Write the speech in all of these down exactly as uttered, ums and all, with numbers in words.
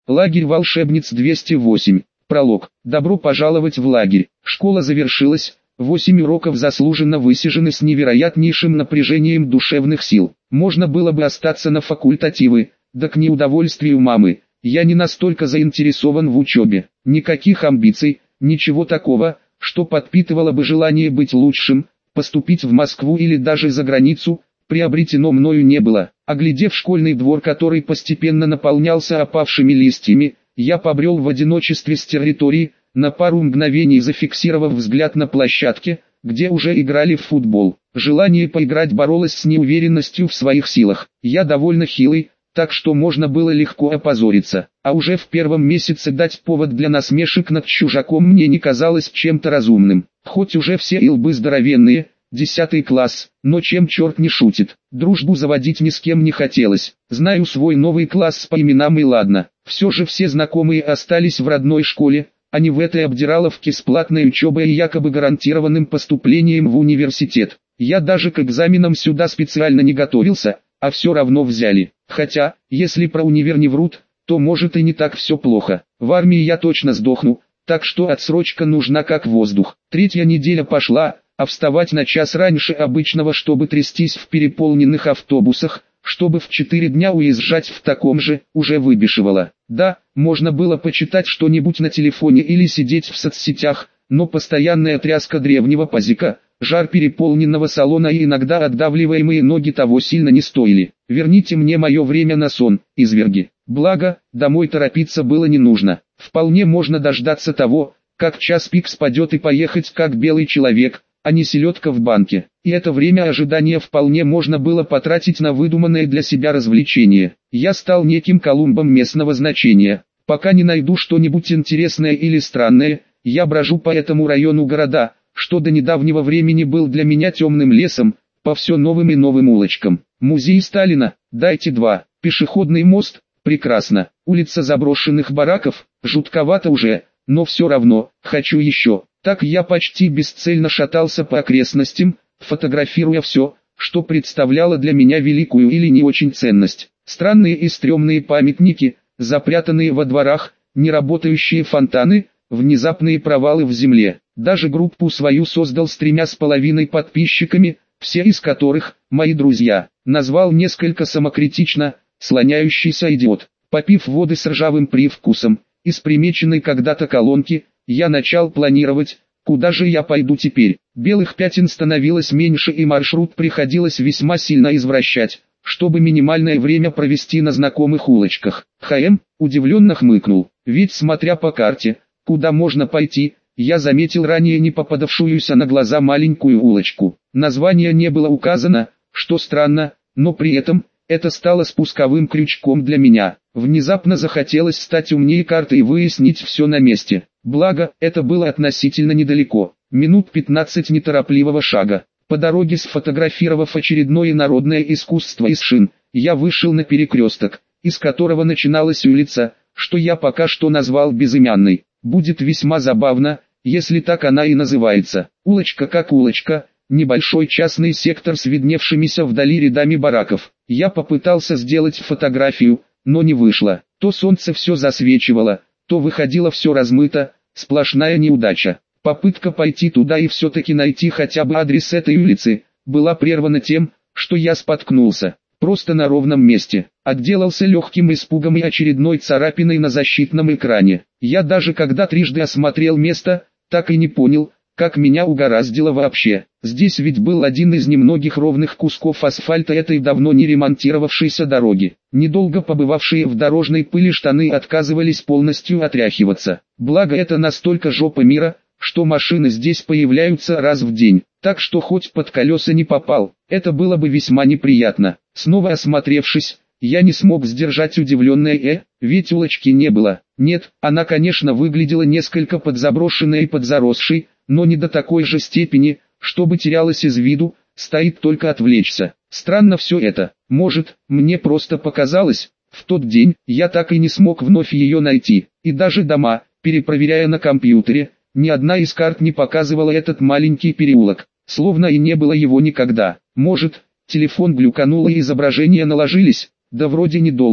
Лагерь волшебниц двести восемь. Пролог. Добро пожаловать в лагерь. Школа завершилась. Восемь уроков заслуженно высижены с невероятнейшим напряжением душевных сил. Можно было бы остаться на факультативы, да к неудовольствию мамы. Я не настолько заинтересован в учебе. Никаких амбиций, ничего такого, что подпитывало бы желание быть лучшим, поступить в Москву или даже за границу, приобретено мною не было. Оглядев школьный двор, который постепенно наполнялся опавшими листьями, я побрел в одиночестве с территории, на пару мгновений зафиксировав взгляд на площадке, где уже играли в футбол. Желание поиграть боролось с неуверенностью в своих силах. Я довольно хилый, так что можно было легко опозориться. А уже в первом месяце дать повод для насмешек над чужаком мне не казалось чем-то разумным. Хоть уже все илбы здоровенные, десятый класс, но чем черт не шутит. Дружбу заводить ни с кем не хотелось. Знаю свой новый класс по именам и ладно. Все же все знакомые остались в родной школе, а не в этой обдираловке с платной учебой и якобы гарантированным поступлением в университет. Я даже к экзаменам сюда специально не готовился, а все равно взяли. Хотя, если про универ не врут, то может и не так все плохо. В армии я точно сдохну, так что отсрочка нужна как воздух. Третья неделя пошла, а вставать на час раньше обычного, чтобы трястись в переполненных автобусах, чтобы в четыре дня уезжать в таком же, уже выбешивало. Да, можно было почитать что-нибудь на телефоне или сидеть в соцсетях, но постоянная тряска древнего пазика, жар переполненного салона и иногда отдавливаемые ноги того сильно не стоили. Верните мне мое время на сон, изверги. Благо, домой торопиться было не нужно. Вполне можно дождаться того, как час пик спадет и поехать как белый человек, а не селедка в банке. И это время ожидания вполне можно было потратить на выдуманное для себя развлечение. Я стал неким Колумбом местного значения. Пока не найду что-нибудь интересное или странное, я брожу по этому району города, что до недавнего времени был для меня темным лесом, по все новым и новым улочкам. Музей Сталина, дайте два. Пешеходный мост, прекрасно. Улица заброшенных бараков, жутковато уже, но все равно, хочу еще. Так я почти бесцельно шатался по окрестностям, фотографируя все, что представляло для меня великую или не очень ценность. Странные и стрёмные памятники, запрятанные во дворах, неработающие фонтаны, внезапные провалы в земле. Даже группу свою создал с тремя с половиной подписчиками, все из которых мои друзья. Назвал несколько самокритично «слоняющийся идиот». Попив воды с ржавым привкусом, из примеченной когда-то колонки, я начал планировать, куда же я пойду теперь. Белых пятен становилось меньше и маршрут приходилось весьма сильно извращать, чтобы минимальное время провести на знакомых улочках. ХМ удивленно хмыкнул, ведь смотря по карте, куда можно пойти, я заметил ранее не попадавшуюся на глаза маленькую улочку. Название не было указано, что странно, но при этом, это стало спусковым крючком для меня. Внезапно захотелось стать умнее карты и выяснить все на месте. Благо, это было относительно недалеко. Минут пятнадцать неторопливого шага. По дороге, сфотографировав очередное народное искусство из шин, я вышел на перекресток, из которого начиналась улица, что я пока что назвал безымянной. Будет весьма забавно, если так она и называется. Улочка как улочка, небольшой частный сектор с видневшимися вдали рядами бараков. Я попытался сделать фотографию, но не вышло. То солнце все засвечивало, то выходило все размыто, сплошная неудача. Попытка пойти туда и все-таки найти хотя бы адрес этой улицы, была прервана тем, что я споткнулся, просто на ровном месте. Отделался легким испугом и очередной царапиной на защитном экране. Я даже когда трижды осмотрел место, так и не понял, как меня угораздило вообще. Здесь ведь был один из немногих ровных кусков асфальта этой давно не ремонтировавшейся дороги. Недолго побывавшие в дорожной пыли штаны отказывались полностью отряхиваться. Благо это настолько жопа мира, что машины здесь появляются раз в день. Так что хоть под колеса не попал, это было бы весьма неприятно. Снова осмотревшись, я не смог сдержать удивленное «э», ведь улочки не было. Нет, она конечно выглядела несколько подзаброшенной и подзаросшей, но не до такой же степени, чтобы терялась из виду, стоит только отвлечься. Странно все это. Может, мне просто показалось, в тот день я так и не смог вновь ее найти. И даже дома, перепроверяя на компьютере, ни одна из карт не показывала этот маленький переулок, словно и не было его никогда. Может, телефон глюканул и изображения наложились, да вроде не должен.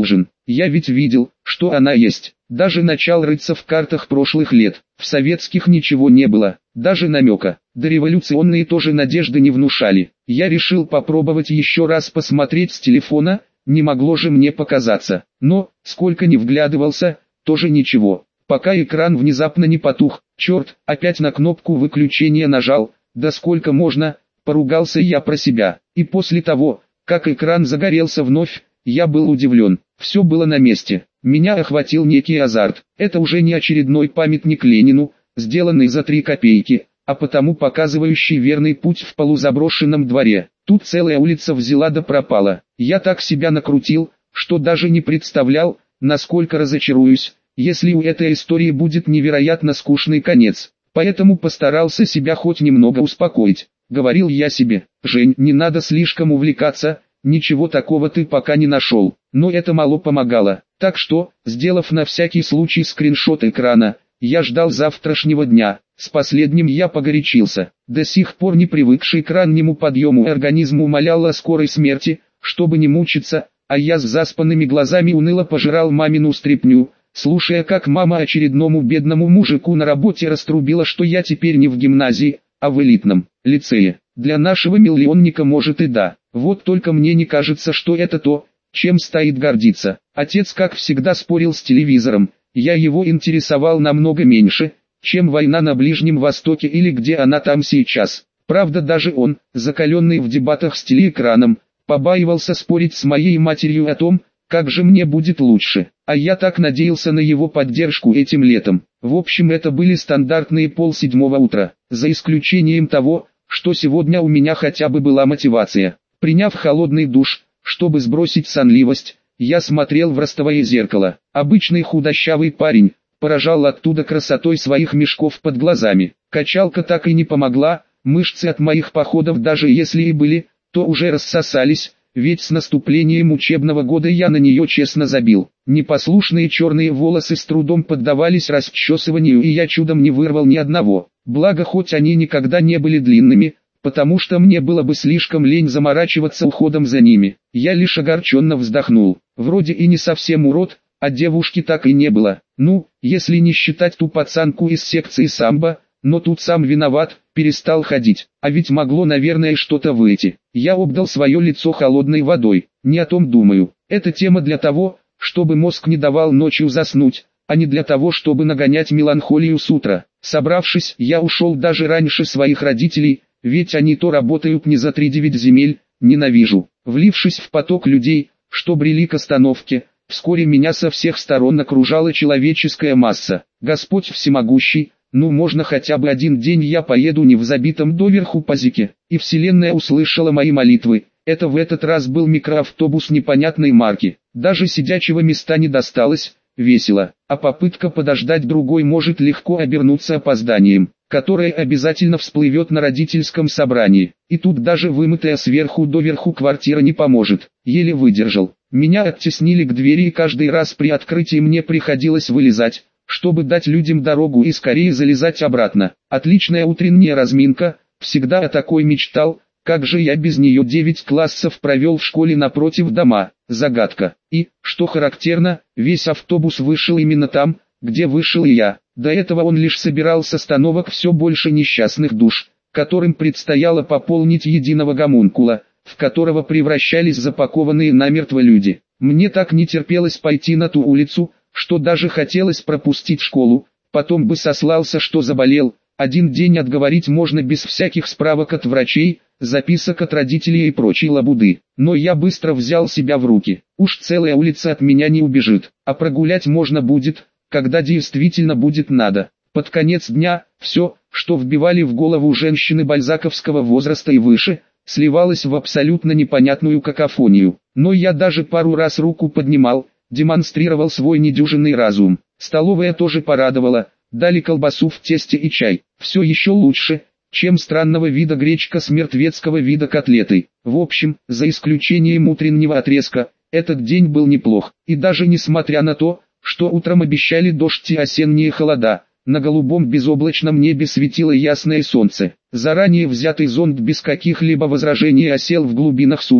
Я ведь видел, что она есть. Даже начал рыться в картах прошлых лет. В советских ничего не было, даже намека. Дореволюционные тоже надежды не внушали. Я решил попробовать еще раз посмотреть с телефона, не могло же мне показаться. Но, сколько ни вглядывался, тоже ничего. Пока экран внезапно не потух, черт, опять на кнопку выключения нажал, да сколько можно, поругался я про себя. И после того, как экран загорелся вновь, я был удивлен. Все было на месте. Меня охватил некий азарт. Это уже не очередной памятник Ленину, сделанный за три копейки, а потому показывающий верный путь в полузаброшенном дворе. Тут целая улица взяла да пропала. Я так себя накрутил, что даже не представлял, насколько разочаруюсь, если у этой истории будет невероятно скучный конец. Поэтому постарался себя хоть немного успокоить. Говорил я себе: «Жень, не надо слишком увлекаться, ничего такого ты пока не нашел». Но это мало помогало. Так что, сделав на всякий случай скриншот экрана, я ждал завтрашнего дня. С последним я погорячился. До сих пор не привыкший к раннему подъему организм умолял о скорой смерти, чтобы не мучиться, а я с заспанными глазами уныло пожирал мамину стряпню, слушая, как мама очередному бедному мужику на работе раструбила, что я теперь не в гимназии, а в элитном лицее. Для нашего миллионника может и да. Вот только мне не кажется, что это то, чем стоит гордиться. Отец, как всегда, спорил с телевизором. Я его интересовал намного меньше, чем война на Ближнем Востоке или где она там сейчас. Правда, даже он, закаленный в дебатах с телеэкраном, побаивался спорить с моей матерью о том, как же мне будет лучше. А я так надеялся на его поддержку этим летом. В общем, это были стандартные полседьмого утра, за исключением того, что сегодня у меня хотя бы была мотивация. Приняв холодный душ, чтобы сбросить сонливость, я смотрел в ростовое зеркало. Обычный худощавый парень, поражал оттуда красотой своих мешков под глазами. Качалка так и не помогла, мышцы от моих походов, даже если и были, то уже рассосались, ведь с наступлением учебного года я на нее честно забил. Непослушные черные волосы с трудом поддавались расчесыванию, и я чудом не вырвал ни одного. Благо, хоть они никогда не были длинными, потому что мне было бы слишком лень заморачиваться уходом за ними. Я лишь огорченно вздохнул. Вроде и не совсем урод, а девушки так и не было. Ну, если не считать ту пацанку из секции самбо, но тут сам виноват, перестал ходить. А ведь могло, наверное, что-то выйти. Я обдал свое лицо холодной водой. Не о том думаю. Это тема для того, чтобы мозг не давал ночью заснуть, а не для того, чтобы нагонять меланхолию с утра. Собравшись, я ушел даже раньше своих родителей, ведь они то работают не за три девять земель, ненавижу. Влившись в поток людей, что брели к остановке, вскоре меня со всех сторон окружала человеческая масса. Господь всемогущий, ну можно хотя бы один день я поеду не в забитом доверху пазике. И вселенная услышала мои молитвы. Это в этот раз был микроавтобус непонятной марки. Даже сидячего места не досталось, весело. А попытка подождать другой может легко обернуться опозданием, которое обязательно всплывет на родительском собрании. И тут даже вымытая сверху доверху квартира не поможет. Еле выдержал. Меня оттеснили к двери, и каждый раз при открытии мне приходилось вылезать, чтобы дать людям дорогу и скорее залезать обратно. Отличная утренняя разминка, всегда о такой мечтал. Как же я без нее девять классов провел в школе напротив дома? Загадка. И, что характерно, весь автобус вышел именно там, где вышел и я. До этого он лишь собирал с остановок все больше несчастных душ, которым предстояло пополнить единого гомункула, в которого превращались запакованные намертво люди. Мне так не терпелось пойти на ту улицу, что даже хотелось пропустить школу, потом бы сослался, что заболел. Один день отговорить можно без всяких справок от врачей, записок от родителей и прочей лабуды. Но я быстро взял себя в руки. Уж целая улица от меня не убежит, а прогулять можно будет, когда действительно будет надо. Под конец дня, все, что вбивали в голову женщины бальзаковского возраста и выше, сливалось в абсолютно непонятную какофонию. Но я даже пару раз руку поднимал, демонстрировал свой недюжинный разум. Столовая тоже порадовала. Дали колбасу в тесте и чай. Все еще лучше, чем странного вида гречка с мертвецкого вида котлетой. В общем, за исключением утреннего отрезка, этот день был неплох. И даже несмотря на то, что утром обещали дождь и осенние холода, на голубом безоблачном небе светило ясное солнце. Заранее взятый зонт без каких-либо возражений осел в глубинах сумки,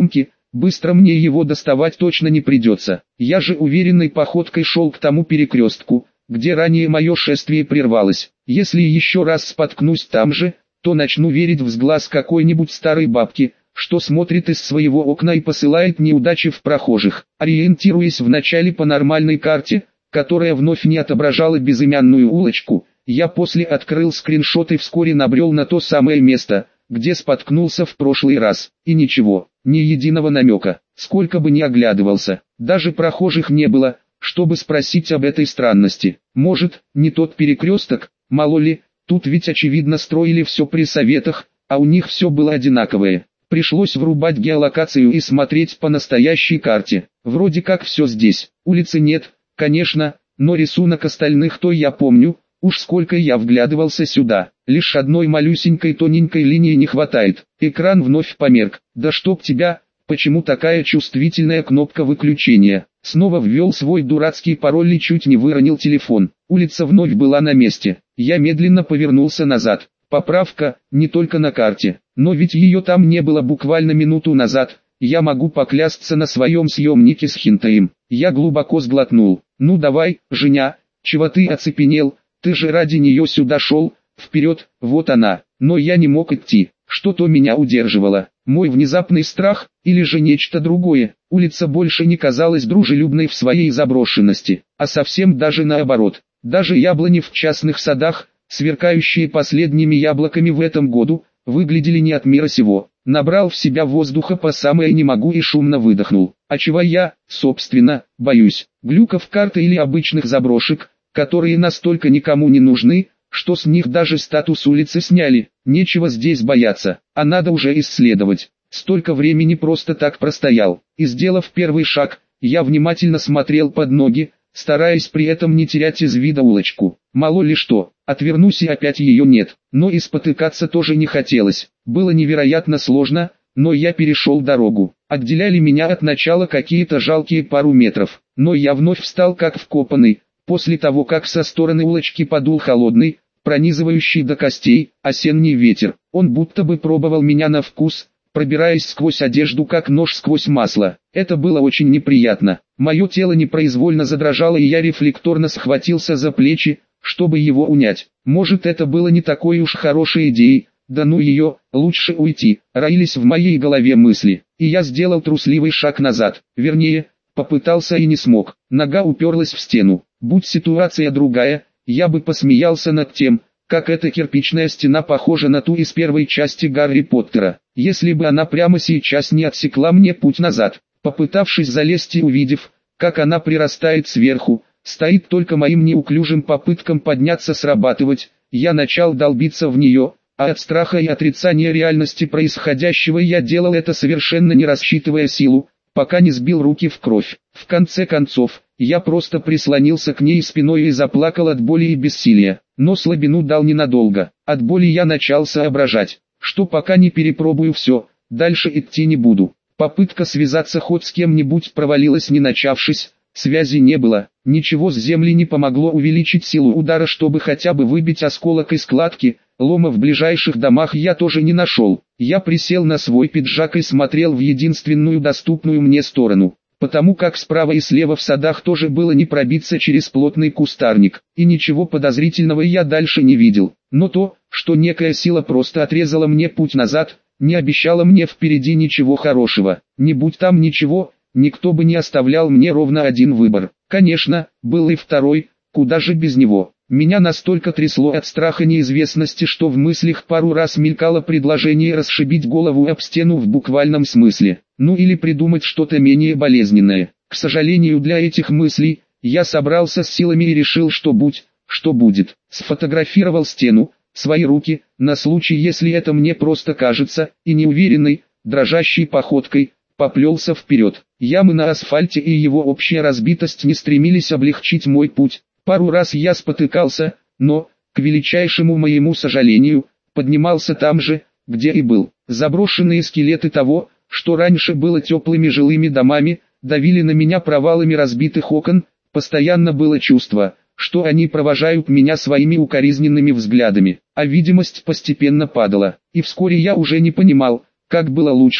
Быстро мне его доставать точно не придется. Я же уверенной походкой шел к тому перекрестку, где ранее мое шествие прервалось. Если еще раз споткнусь там же, то начну верить в сглаз какой-нибудь старой бабки, что смотрит из своего окна и посылает неудачи в прохожих. Ориентируясь вначале по нормальной карте, которая вновь не отображала безымянную улочку, я после открыл скриншот и вскоре набрел на то самое место, где споткнулся в прошлый раз. И ничего, ни единого намека, сколько бы ни оглядывался, даже прохожих не было, чтобы спросить об этой странности. Может, не тот перекресток, мало ли, тут ведь очевидно строили все при советах, а у них все было одинаковое. Пришлось врубать геолокацию и смотреть по настоящей карте. Вроде как все здесь, улицы нет, конечно, но рисунок остальных то я помню, уж сколько я вглядывался сюда. Лишь одной малюсенькой тоненькой линии не хватает. Экран вновь померк. Да чтоб тебя, почему такая чувствительная кнопка выключения? Снова ввел свой дурацкий пароль и чуть не выронил телефон. Улица вновь была на месте. Я медленно повернулся назад. Поправка, не только на карте, но ведь ее там не было буквально минуту назад. Я могу поклясться на своем съемнике с хинтаем. Я глубоко сглотнул. Ну давай, Женя, чего ты оцепенел? Ты же ради нее сюда шел. Вперед, вот она. Но я не мог идти. Что-то меня удерживало. Мой внезапный страх, или же нечто другое. Улица больше не казалась дружелюбной в своей заброшенности, а совсем даже наоборот. Даже яблони в частных садах, сверкающие последними яблоками в этом году, выглядели не от мира сего. Набрал в себя воздуха по самое не могу и шумно выдохнул. А чего я, собственно, боюсь? Глюков карты или обычных заброшек, которые настолько никому не нужны, что с них даже статус улицы сняли. Нечего здесь бояться, а надо уже исследовать. Столько времени просто так простоял. И сделав первый шаг, я внимательно смотрел под ноги, стараясь при этом не терять из вида улочку. Мало ли что, отвернусь и опять ее нет. Но и спотыкаться тоже не хотелось. Было невероятно сложно, но я перешел дорогу. Отделяли меня от начала какие-то жалкие пару метров. Но я вновь встал как вкопанный, после того как со стороны улочки подул холодный, пронизывающий до костей, осенний ветер. Он будто бы пробовал меня на вкус, пробираясь сквозь одежду как нож сквозь масло. Это было очень неприятно. Мое тело непроизвольно задрожало и я рефлекторно схватился за плечи, чтобы его унять. Может, это было не такой уж хорошей идеей, да ну ее, лучше уйти. Роились в моей голове мысли, и я сделал трусливый шаг назад. Вернее, попытался и не смог. Нога уперлась в стену. Будь ситуация другая, я бы посмеялся над тем, как эта кирпичная стена похожа на ту из первой части Гарри Поттера, если бы она прямо сейчас не отсекла мне путь назад. Попытавшись залезть и увидев, как она прирастает сверху, стоит только моим неуклюжим попыткам подняться срабатывать, я начал долбиться в нее, а от страха и отрицания реальности происходящего я делал это совершенно не рассчитывая силу, пока не сбил руки в кровь. В конце концов, я просто прислонился к ней спиной и заплакал от боли и бессилия. Но слабину дал ненадолго. От боли я начал соображать, что пока не перепробую все, дальше идти не буду. Попытка связаться хоть с кем-нибудь провалилась не начавшись, связи не было, ничего с земли не помогло увеличить силу удара, чтобы хотя бы выбить осколок из кладки. Лома в ближайших домах я тоже не нашел. Я присел на свой пиджак и смотрел в единственную доступную мне сторону, потому как справа и слева в садах тоже было не пробиться через плотный кустарник, и ничего подозрительного я дальше не видел. Но то, что некая сила просто отрезала мне путь назад, не обещало мне впереди ничего хорошего. Не будь там ничего, никто бы не оставлял мне ровно один выбор. Конечно, был и второй, куда же без него. Меня настолько трясло от страха неизвестности, что в мыслях пару раз мелькало предложение расшибить голову об стену в буквальном смысле, ну или придумать что-то менее болезненное. К сожалению, для этих мыслей, я собрался с силами и решил, что будь, что будет. Сфотографировал стену, свои руки, на случай, если это мне просто кажется, и неуверенной, дрожащей походкой, поплелся вперед. Ямы на асфальте и его общая разбитость не стремились облегчить мой путь. Пару раз я спотыкался, но, к величайшему моему сожалению, поднимался там же, где и был. Заброшенные скелеты того, что раньше было теплыми жилыми домами, давили на меня провалами разбитых окон. Постоянно было чувство, что они провожают меня своими укоризненными взглядами, а видимость постепенно падала. И вскоре я уже не понимал, как было лучше,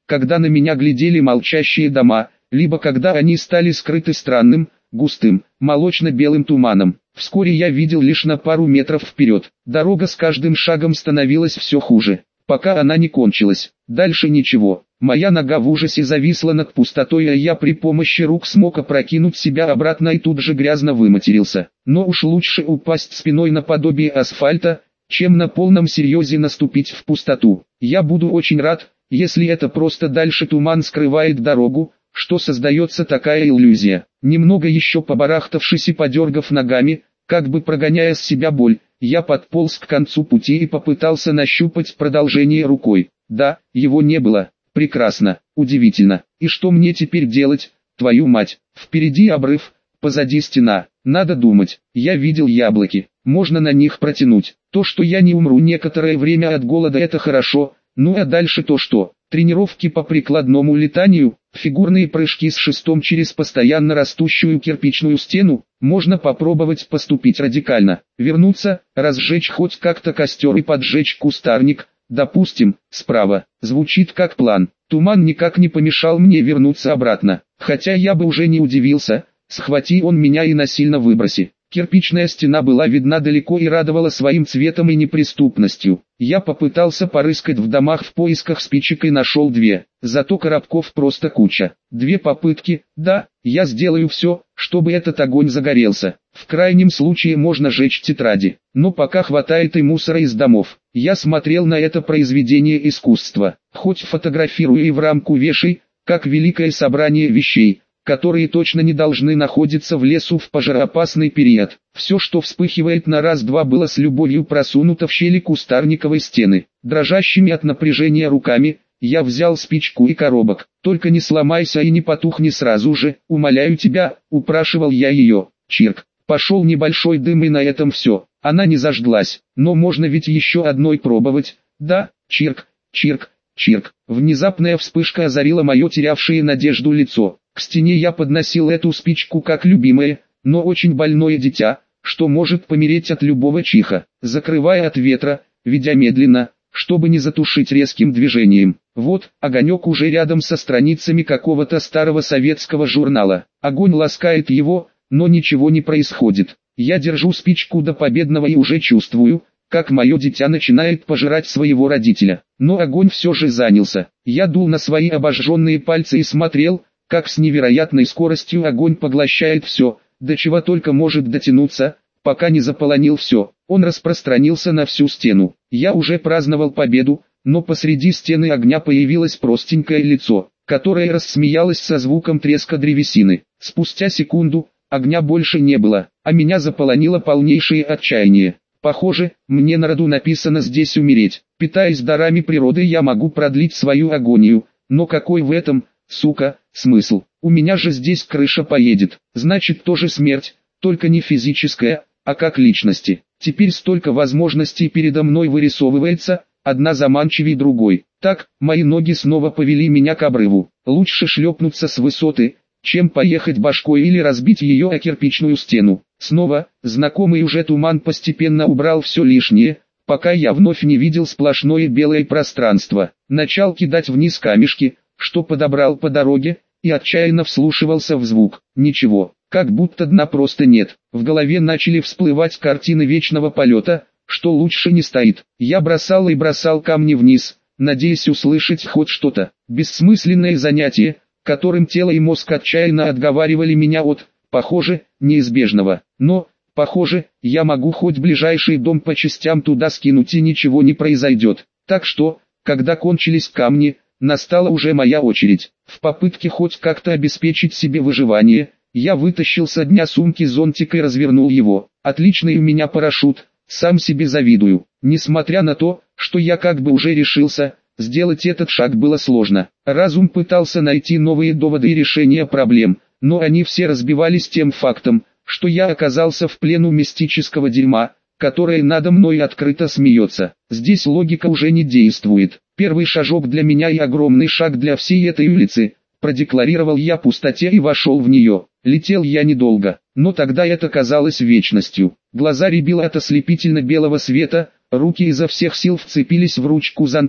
когда на меня глядели молчащие дома, либо когда они стали скрыты странным, густым, молочно-белым туманом. Вскоре я видел лишь на пару метров вперед. Дорога с каждым шагом становилась все хуже, пока она не кончилась. Дальше ничего. Моя нога в ужасе зависла над пустотой, а я при помощи рук смог опрокинуть себя обратно и тут же грязно выматерился. Но уж лучше упасть спиной наподобие асфальта, чем на полном серьезе наступить в пустоту. Я буду очень рад, если это просто дальше туман скрывает дорогу, что создается такая иллюзия. Немного еще побарахтавшись и подергав ногами, как бы прогоняя с себя боль, я подполз к концу пути и попытался нащупать продолжение рукой. Да, его не было. Прекрасно, удивительно. И что мне теперь делать, твою мать? Впереди обрыв, позади стена. Надо думать. Я видел яблоки. Можно на них протянуть. То, что я не умру некоторое время от голода, это хорошо. Ну а дальше то что? Тренировки по прикладному летанию, фигурные прыжки с шестом через постоянно растущую кирпичную стену. Можно попробовать поступить радикально. Вернуться, разжечь хоть как-то костер и поджечь кустарник. Допустим, справа. Звучит как план. Туман никак не помешал мне вернуться обратно. Хотя я бы уже не удивился, схвати он меня и насильно выброси. Кирпичная стена была видна далеко и радовала своим цветом и неприступностью. Я попытался порыскать в домах в поисках спичек и нашел две. Зато коробков просто куча. Две попытки, да, я сделаю все, чтобы этот огонь загорелся. В крайнем случае можно жечь тетради. Но пока хватает и мусора из домов. Я смотрел на это произведение искусства. Хоть фотографируй и в рамку вешай, как великое собрание вещей, которые точно не должны находиться в лесу в пожароопасный период. Все, что вспыхивает на раз-два, было с любовью просунуто в щели кустарниковой стены. Дрожащими от напряжения руками, я взял спичку и коробок. «Только не сломайся и не потухни сразу же, умоляю тебя», — упрашивал я ее. Чирк. Пошел небольшой дым и на этом все. Она не зажглась, но можно ведь еще одной пробовать. Да, чирк, чирк, чирк. Внезапная вспышка озарила мое терявшее надежду лицо. К стене я подносил эту спичку как любимое, но очень больное дитя, что может помереть от любого чиха, закрывая от ветра, ведя медленно, чтобы не затушить резким движением. Вот, огонек уже рядом со страницами какого-то старого советского журнала. Огонь ласкает его, но ничего не происходит. Я держу спичку до победного и уже чувствую, как мое дитя начинает пожирать своего родителя. Но огонь все же занялся. Я дул на свои обожженные пальцы и смотрел, как с невероятной скоростью огонь поглощает все, до чего только может дотянуться, пока не заполонил все. Он распространился на всю стену. Я уже праздновал победу, но посреди стены огня появилось простенькое лицо, которое рассмеялось со звуком треска древесины. Спустя секунду, огня больше не было, а меня заполонило полнейшее отчаяние. Похоже, мне на роду написано здесь умереть. Питаясь дарами природы, я могу продлить свою агонию, но какой в этом, сука, смысл? У меня же здесь крыша поедет. Значит, тоже смерть, только не физическая, а как личности. Теперь столько возможностей передо мной вырисовывается, одна заманчивей другой. Так, мои ноги снова повели меня к обрыву. Лучше шлепнуться с высоты, чем поехать башкой или разбить ее о кирпичную стену. Снова, знакомый уже туман постепенно убрал все лишнее, пока я вновь не видел сплошное белое пространство. Начал кидать вниз камешки, что подобрал по дороге, и отчаянно вслушивался в звук. Ничего, как будто дна просто нет. В голове начали всплывать картины вечного полета, что лучше не стоит. Я бросал и бросал камни вниз, надеясь услышать хоть что-то. Бессмысленное занятие, которым тело и мозг отчаянно отговаривали меня от, похоже, неизбежного. Но, похоже, я могу хоть ближайший дом по частям туда скинуть и ничего не произойдет. Так что, когда кончились камни, настала уже моя очередь. В попытке хоть как-то обеспечить себе выживание, я вытащил со дня сумки зонтик и развернул его. Отличный у меня парашют, сам себе завидую. Несмотря на то, что я как бы уже решился, сделать этот шаг было сложно. Разум пытался найти новые доводы и решения проблем, но они все разбивались тем фактом, что я оказался в плену мистического дерьма, которое надо мной открыто смеется. Здесь логика уже не действует. Первый шажок для меня и огромный шаг для всей этой улицы, продекларировал я пустоте и вошел в нее. Летел я недолго, но тогда это казалось вечностью. Глаза рябило от ослепительно белого света, руки изо всех сил вцепились в ручку зонта,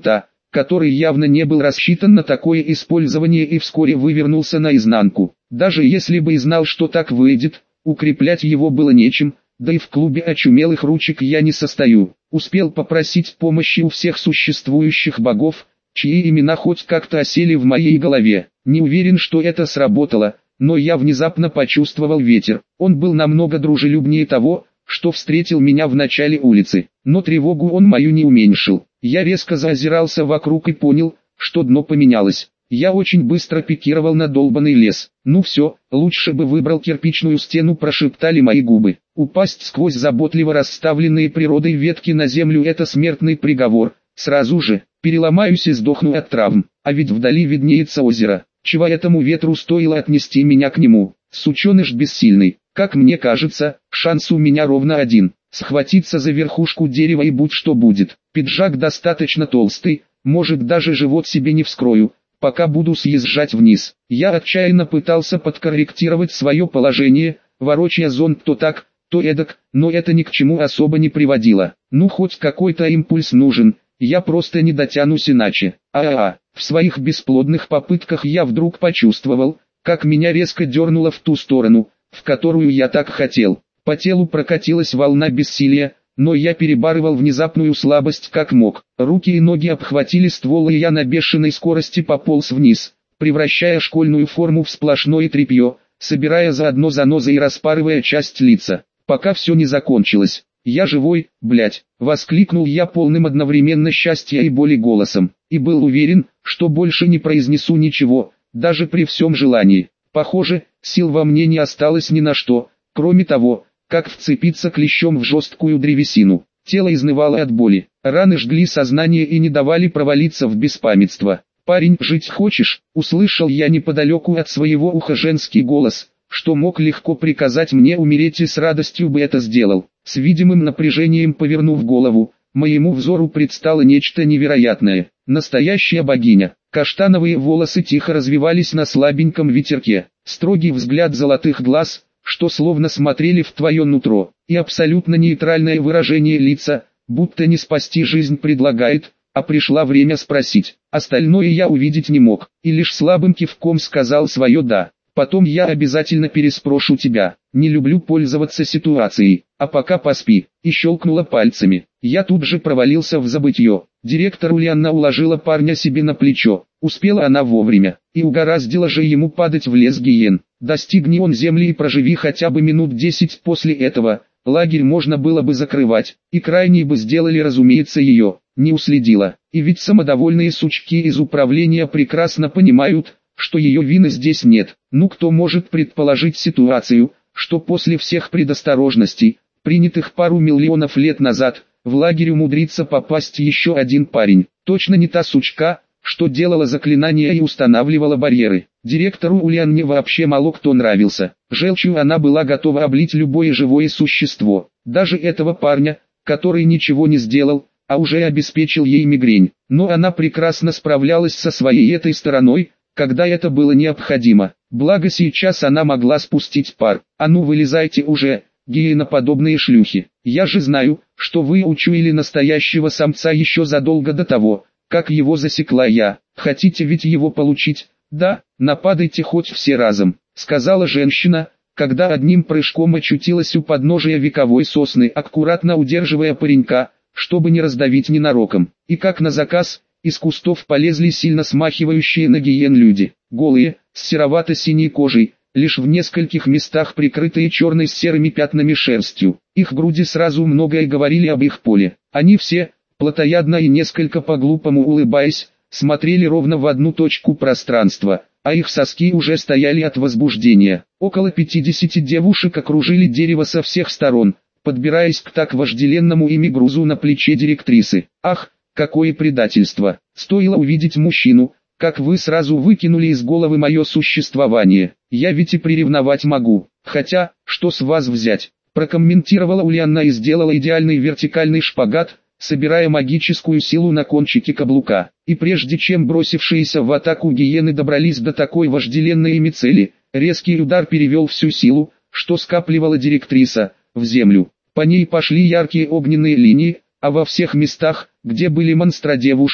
который явно не был рассчитан на такое использование и вскоре вывернулся наизнанку. Даже если бы и знал, что так выйдет, укреплять его было нечем, да и в клубе очумелых ручек я не состою. Успел попросить помощи у всех существующих богов, чьи имена хоть как-то осели в моей голове. Не уверен, что это сработало, но я внезапно почувствовал ветер. Он был намного дружелюбнее того, что встретил меня в начале улицы, но тревогу он мою не уменьшил. Я резко заозирался вокруг и понял, что дно поменялось. Я очень быстро пикировал на долбанный лес. Ну все, лучше бы выбрал кирпичную стену, прошептали мои губы. Упасть сквозь заботливо расставленные природой ветки на землю — это смертный приговор. Сразу же, переломаюсь и сдохну от травм. А ведь вдали виднеется озеро. Чего этому ветру стоило отнести меня к нему? Сученыш бессильный. Как мне кажется, шанс у меня ровно один. Схватиться за верхушку дерева и будь что будет. Пиджак достаточно толстый, может даже живот себе не вскрою, пока буду съезжать вниз. Я отчаянно пытался подкорректировать свое положение, ворочая зонт то так, то эдак, но это ни к чему особо не приводило. Ну хоть какой-то импульс нужен, я просто не дотянусь иначе. А-а-а, в своих бесплодных попытках я вдруг почувствовал, как меня резко дернуло в ту сторону, в которую я так хотел. По телу прокатилась волна бессилия, но я перебарывал внезапную слабость как мог. Руки и ноги обхватили ствол, и я на бешеной скорости пополз вниз, превращая школьную форму в сплошное тряпье, собирая заодно занозы и распарывая часть лица, пока все не закончилось. «Я живой, блять!» — воскликнул я полным одновременно счастья и боли голосом, и был уверен, что больше не произнесу ничего, даже при всем желании. Похоже, сил во мне не осталось ни на что, кроме того, как вцепиться клещом в жесткую древесину. Тело изнывало от боли, раны жгли сознание и не давали провалиться в беспамятство. «Парень, жить хочешь?» — услышал я неподалеку от своего уха женский голос, что мог легко приказать мне умереть, и с радостью бы это сделал. С видимым напряжением повернув голову, моему взору предстало нечто невероятное. Настоящая богиня. Каштановые волосы тихо развивались на слабеньком ветерке, строгий взгляд золотых глаз, что словно смотрели в твое нутро, и абсолютно нейтральное выражение лица, будто не спасти жизнь предлагает, а пришло время спросить. Остальное я увидеть не мог, и лишь слабым кивком сказал свое «да». Потом я обязательно переспрошу тебя. Не люблю пользоваться ситуацией, а пока поспи. И щелкнула пальцами. Я тут же провалился в забытье. Директор Ульяна уложила парня себе на плечо. Успела она вовремя. И угораздило же ему падать в лес гиен. Достигни он земли и проживи хотя бы минут десять после этого, лагерь можно было бы закрывать. И крайней бы сделали, разумеется, ее. Не уследила. И ведь самодовольные сучки из управления прекрасно понимают, что ее вины здесь нет. Ну кто может предположить ситуацию, что после всех предосторожностей, принятых пару миллионов лет назад, в лагерь умудрится попасть еще один парень. Точно не та сучка, что делала заклинания и устанавливала барьеры. Директору Ульяне вообще мало кто нравился. Желчью она была готова облить любое живое существо. Даже этого парня, который ничего не сделал, а уже обеспечил ей мигрень. Но она прекрасно справлялась со своей этой стороной, когда это было необходимо. Благо сейчас она могла спустить пар. А ну вылезайте уже, гиеноподобные шлюхи. Я же знаю, что вы учуяли настоящего самца еще задолго до того, как его засекла я. Хотите ведь его получить? Да, нападайте хоть все разом, сказала женщина, когда одним прыжком очутилась у подножия вековой сосны, аккуратно удерживая паренька, чтобы не раздавить ненароком. И как на заказ, из кустов полезли сильно смахивающие на гиен люди, голые, с серовато-синей кожей, лишь в нескольких местах прикрытые черной с серыми пятнами шерстью. Их груди сразу многое говорили об их поле. Они все, плотоядно и несколько по-глупому улыбаясь, смотрели ровно в одну точку пространства, а их соски уже стояли от возбуждения. Около пятидесяти девушек окружили дерево со всех сторон, подбираясь к так вожделенному ими грузу на плече директрисы. Ах, какое предательство! Стоило увидеть мужчину, как вы сразу выкинули из головы мое существование. Я ведь и приревновать могу. Хотя, что с вас взять? Прокомментировала Ульяна и сделала идеальный вертикальный шпагат, собирая магическую силу на кончике каблука. И прежде чем бросившиеся в атаку гиены добрались до такой вожделенной ими цели, резкий удар перевел всю силу, что скапливала директриса, в землю. По ней пошли яркие огненные линии, а во всех местах, где были монстра-девушки,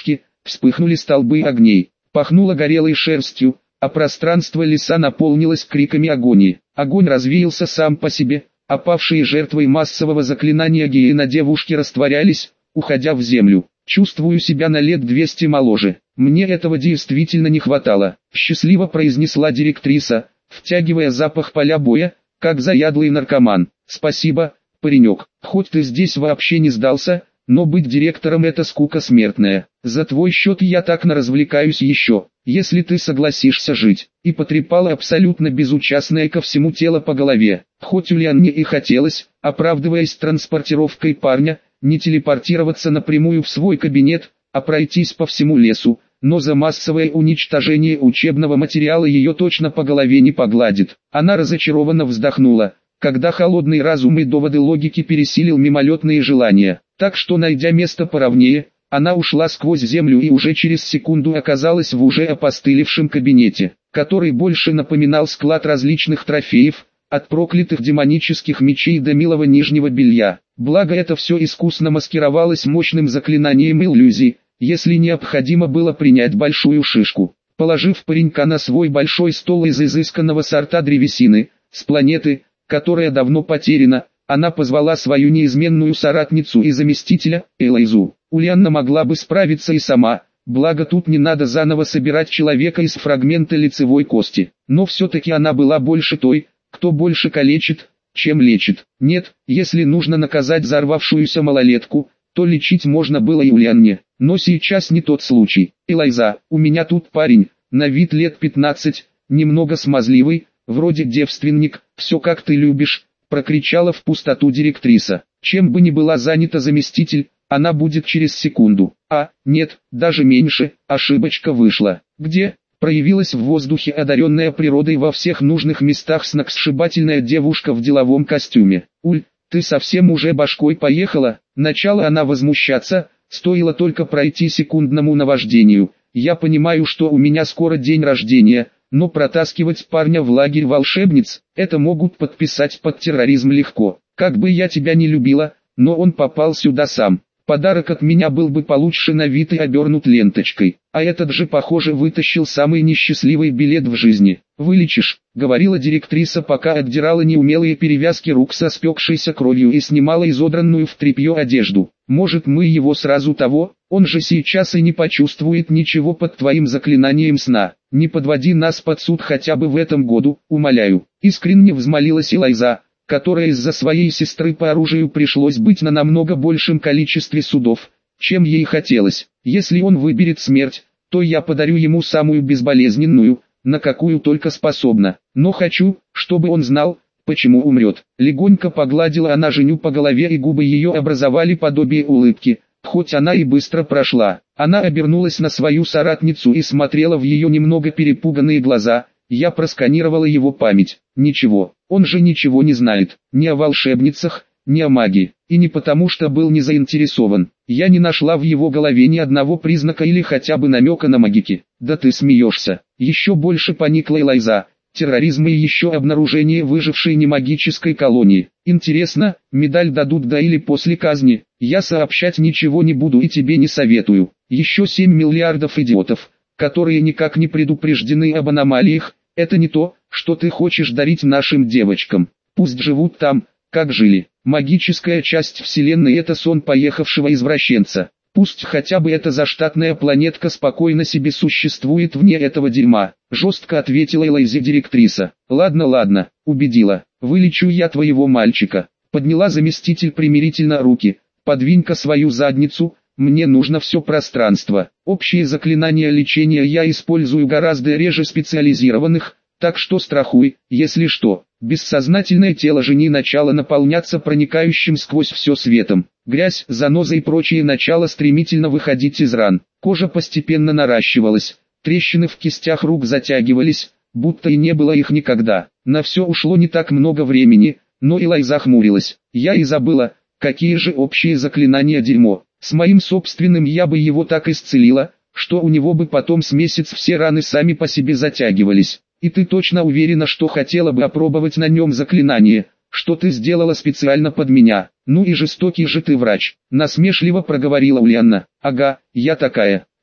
вспыхнули столбы огней, пахнуло горелой шерстью, а пространство леса наполнилось криками агонии. Огонь развеялся сам по себе, опавшие жертвой массового заклинания гиена девушки растворялись, уходя в землю. Чувствую себя на лет двести моложе. Мне этого действительно не хватало, счастливо произнесла директриса, втягивая запах поля боя, как заядлый наркоман. Спасибо, паренек, хоть ты здесь вообще не сдался, но быть директором это скука смертная. За твой счет я так наразвлекаюсь еще, если ты согласишься жить. И потрепала абсолютно безучастное ко всему тело по голове. Хоть Ульяне и хотелось, оправдываясь транспортировкой парня, не телепортироваться напрямую в свой кабинет, а пройтись по всему лесу, но за массовое уничтожение учебного материала ее точно по голове не погладит. Она разочарованно вздохнула, когда холодный разум и доводы логики пересилил мимолетные желания. Так что, найдя место поровнее, она ушла сквозь землю и уже через секунду оказалась в уже опостылевшем кабинете, который больше напоминал склад различных трофеев, от проклятых демонических мечей до милого нижнего белья. Благо это все искусно маскировалось мощным заклинанием иллюзий, если необходимо было принять большую шишку. Положив паренька на свой большой стол из изысканного сорта древесины, с планеты, которая давно потеряна, она позвала свою неизменную соратницу и заместителя, Элайзу. Ульяна могла бы справиться и сама, благо тут не надо заново собирать человека из фрагмента лицевой кости. Но все-таки она была больше той, кто больше калечит, чем лечит. Нет, если нужно наказать взорвавшуюся малолетку, то лечить можно было и Ульяне. Но сейчас не тот случай. Элайза, у меня тут парень, на вид лет пятнадцать, немного смазливый, вроде девственник, все как ты любишь, прокричала в пустоту директриса. Чем бы ни была занята заместитель, она будет через секунду. А, нет, даже меньше, ошибочка вышла. Где? Проявилась в воздухе одаренная природой во всех нужных местах сногсшибательная девушка в деловом костюме. Уль, ты совсем уже башкой поехала? Начала она возмущаться, стоило только пройти секундному наваждению. Я понимаю, что у меня скоро день рождения, но протаскивать парня в лагерь волшебниц, это могут подписать под терроризм легко. Как бы я тебя не любила, но он попал сюда сам. Подарок от меня был бы получше на вид и обернут ленточкой, а этот же, похоже, вытащил самый несчастливый билет в жизни. «Вылечишь», — говорила директриса, пока отдирала неумелые перевязки рук со спекшейся кровью и снимала изодранную в тряпье одежду. «Может, мы его сразу того, он же сейчас и не почувствует ничего под твоим заклинанием сна. Не подводи нас под суд хотя бы в этом году, умоляю», — искренне взмолилась Элайза, которая из-за своей сестры по оружию пришлось быть на намного большем количестве судов, чем ей хотелось. Если он выберет смерть, то я подарю ему самую безболезненную, на какую только способна. Но хочу, чтобы он знал, почему умрет. Легонько погладила она Женю по голове, и губы ее образовали подобие улыбки, хоть она и быстро прошла. Она обернулась на свою соратницу и смотрела в ее немного перепуганные глаза. Я просканировала его память. Ничего, он же ничего не знает, ни о волшебницах, ни о магии, и не потому что был не заинтересован. Я не нашла в его голове ни одного признака или хотя бы намека на магики. Да ты смеешься. Еще больше поникла Элайза. Терроризм и еще обнаружение выжившей немагической колонии. Интересно, медаль дадут до или после казни? Я сообщать ничего не буду и тебе не советую. Еще семь миллиардов идиотов, которые никак не предупреждены об аномалиях, это не то, что ты хочешь дарить нашим девочкам. Пусть живут там, как жили. Магическая часть Вселенной — это сон поехавшего извращенца. Пусть хотя бы эта заштатная планетка спокойно себе существует вне этого дерьма. Жестко ответила Элайзе директриса. Ладно, ладно, убедила. Вылечу я твоего мальчика. Подняла заместитель примирительно руки. Подвинь-ка свою задницу. Мне нужно все пространство. Общие заклинания лечения я использую гораздо реже специализированных, так что страхуй, если что. Бессознательное тело Жени начало наполняться проникающим сквозь все светом. Грязь, заноза и прочие начало стремительно выходить из ран. Кожа постепенно наращивалась, трещины в кистях рук затягивались, будто и не было их никогда. На все ушло не так много времени, но Элайза хмурилась. Я и забыла, какие же общие заклинания дерьмо. С моим собственным я бы его так исцелила, что у него бы потом с месяц все раны сами по себе затягивались. И ты точно уверена, что хотела бы опробовать на нем заклинание, что ты сделала специально под меня? Ну и жестокий же ты врач. Насмешливо проговорила Ульяна. Ага, я такая.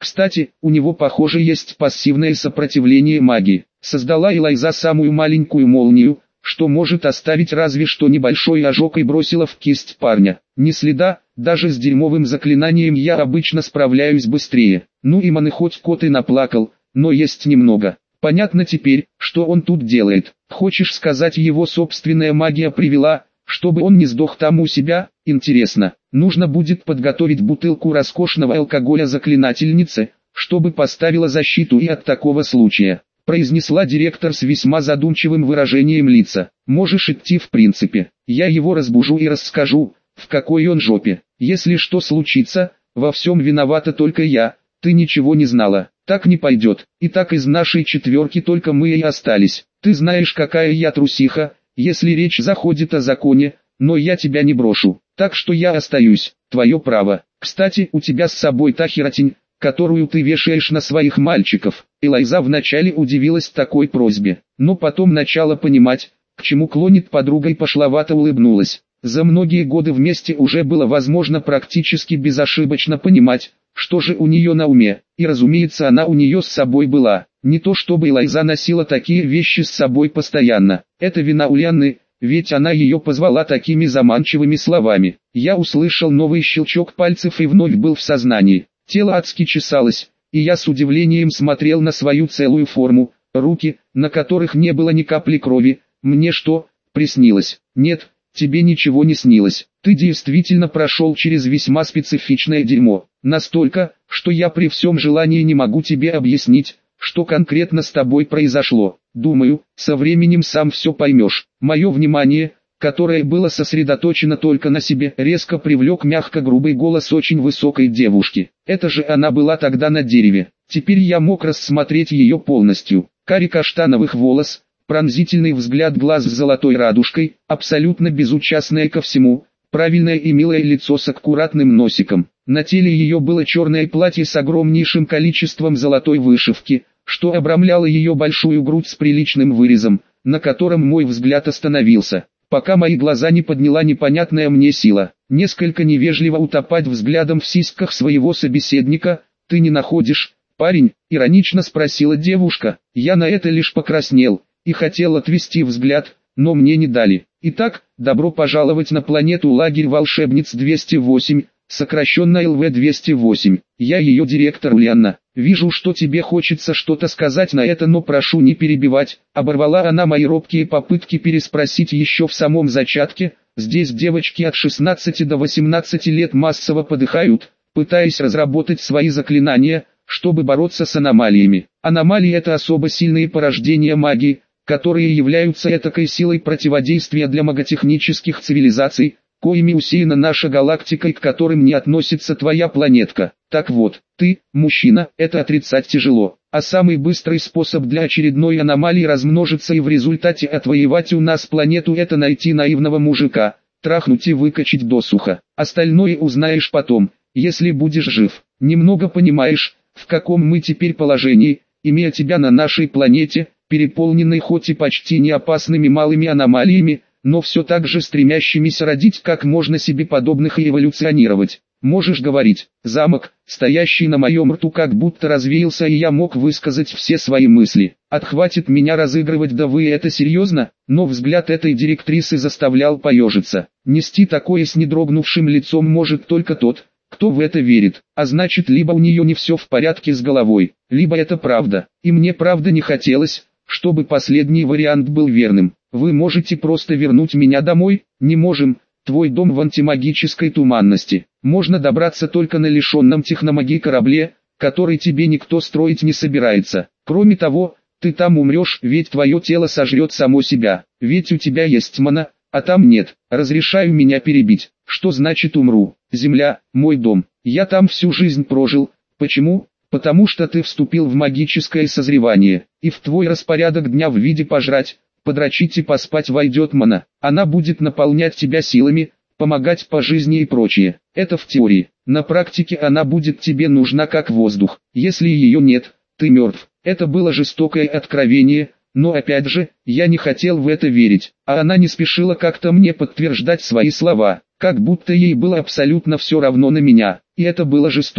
Кстати, у него похоже есть пассивное сопротивление магии. Создала Элайза самую маленькую молнию, что может оставить разве что небольшой ожог, и бросила в кисть парня. Ни следа, даже с дерьмовым заклинанием я обычно справляюсь быстрее. Ну и маны хоть кот и наплакал, но есть немного. Понятно теперь, что он тут делает. Хочешь сказать, его собственная магия привела, чтобы он не сдох там у себя? Интересно. Нужно будет подготовить бутылку роскошного алкоголя заклинательнице, чтобы поставила защиту и от такого случая, произнесла директор с весьма задумчивым выражением лица. Можешь идти в принципе. Я его разбужу и расскажу, в какой он жопе. Если что случится, во всем виновата только я, ты ничего не знала. Так не пойдет. И так из нашей четверки только мы и остались. Ты знаешь, какая я трусиха, если речь заходит о законе, но я тебя не брошу. Так что я остаюсь, твое право. Кстати, у тебя с собой та херотень, которую ты вешаешь на своих мальчиков. Элайза вначале удивилась такой просьбе, но потом начала понимать, к чему клонит подруга, и пошловато улыбнулась. За многие годы вместе уже было возможно практически безошибочно понимать, что же у нее на уме, и разумеется она у нее с собой была. Не то чтобы Элайза носила такие вещи с собой постоянно, это вина Ульяны, ведь она ее позвала такими заманчивыми словами. Я услышал новый щелчок пальцев и вновь был в сознании. Тело адски чесалось, и я с удивлением смотрел на свою целую форму, руки, на которых не было ни капли крови. Мне что, приснилось? Нет, тебе ничего не снилось. Ты действительно прошел через весьма специфичное дерьмо. Настолько, что я при всем желании не могу тебе объяснить, что конкретно с тобой произошло. Думаю, со временем сам все поймешь. Мое внимание, которое было сосредоточено только на себе, резко привлек мягко грубый голос очень высокой девушки. Это же она была тогда на дереве. Теперь я мог рассмотреть ее полностью. Карий каштановых волос, пронзительный взгляд глаз с золотой радужкой, абсолютно безучастная ко всему, правильное и милое лицо с аккуратным носиком. На теле ее было черное платье с огромнейшим количеством золотой вышивки, что обрамляло ее большую грудь с приличным вырезом, на котором мой взгляд остановился, пока мои глаза не подняла непонятная мне сила. Несколько невежливо утопать взглядом в сиськах своего собеседника, ты не находишь, парень? Иронично спросила девушка. Я на это лишь покраснел и хотел отвести взгляд, но мне не дали. Итак, добро пожаловать на планету Лагерь Волшебниц двести восемь, сокращенно эл вэ двести восемь. Я ее директор Ульяна. Вижу, что тебе хочется что-то сказать на это, но прошу не перебивать. Оборвала она мои робкие попытки переспросить еще в самом зачатке. Здесь девочки от шестнадцати до восемнадцати лет массово подыхают, пытаясь разработать свои заклинания, чтобы бороться с аномалиями. Аномалии — это особо сильные порождения магии, которые являются этакой силой противодействия для маготехнических цивилизаций, коими усеяна наша галактика и к которым не относится твоя планетка. Так вот, ты, мужчина, это отрицать тяжело, а самый быстрый способ для очередной аномалии размножиться и в результате отвоевать у нас планету — это найти наивного мужика, трахнуть и выкачать досуха. Остальное узнаешь потом, если будешь жив. Немного понимаешь, в каком мы теперь положении, имея тебя на нашей планете, переполненной хоть и почти не опасными малыми аномалиями, но все так же стремящимися родить как можно себе подобных и эволюционировать. Можешь говорить. Замок, стоящий на моем рту, как будто развеялся, и я мог высказать все свои мысли. Отхватит меня разыгрывать, да вы это серьезно? Но взгляд этой директрисы заставлял поежиться. Нести такое с недрогнувшим лицом может только тот, кто в это верит. А значит, либо у нее не все в порядке с головой, либо это правда. И мне правда не хотелось, чтобы последний вариант был верным. Вы можете просто вернуть меня домой? Не можем. Твой дом в антимагической туманности. Можно добраться только на лишенном техномагии корабле, который тебе никто строить не собирается. Кроме того, ты там умрешь, ведь твое тело сожрет само себя. Ведь у тебя есть мана, а там нет. Разрешаю меня перебить. Что значит умру? Земля, мой дом. Я там всю жизнь прожил. Почему? Потому что ты вступил в магическое созревание, и в твой распорядок дня в виде пожрать, подрочить и поспать войдет мана. Она будет наполнять тебя силами, помогать по жизни и прочее. Это в теории. На практике она будет тебе нужна как воздух. Если ее нет, ты мертв. Это было жестокое откровение, но опять же, я не хотел в это верить. А она не спешила как-то мне подтверждать свои слова, как будто ей было абсолютно все равно на меня. И это было жестоко.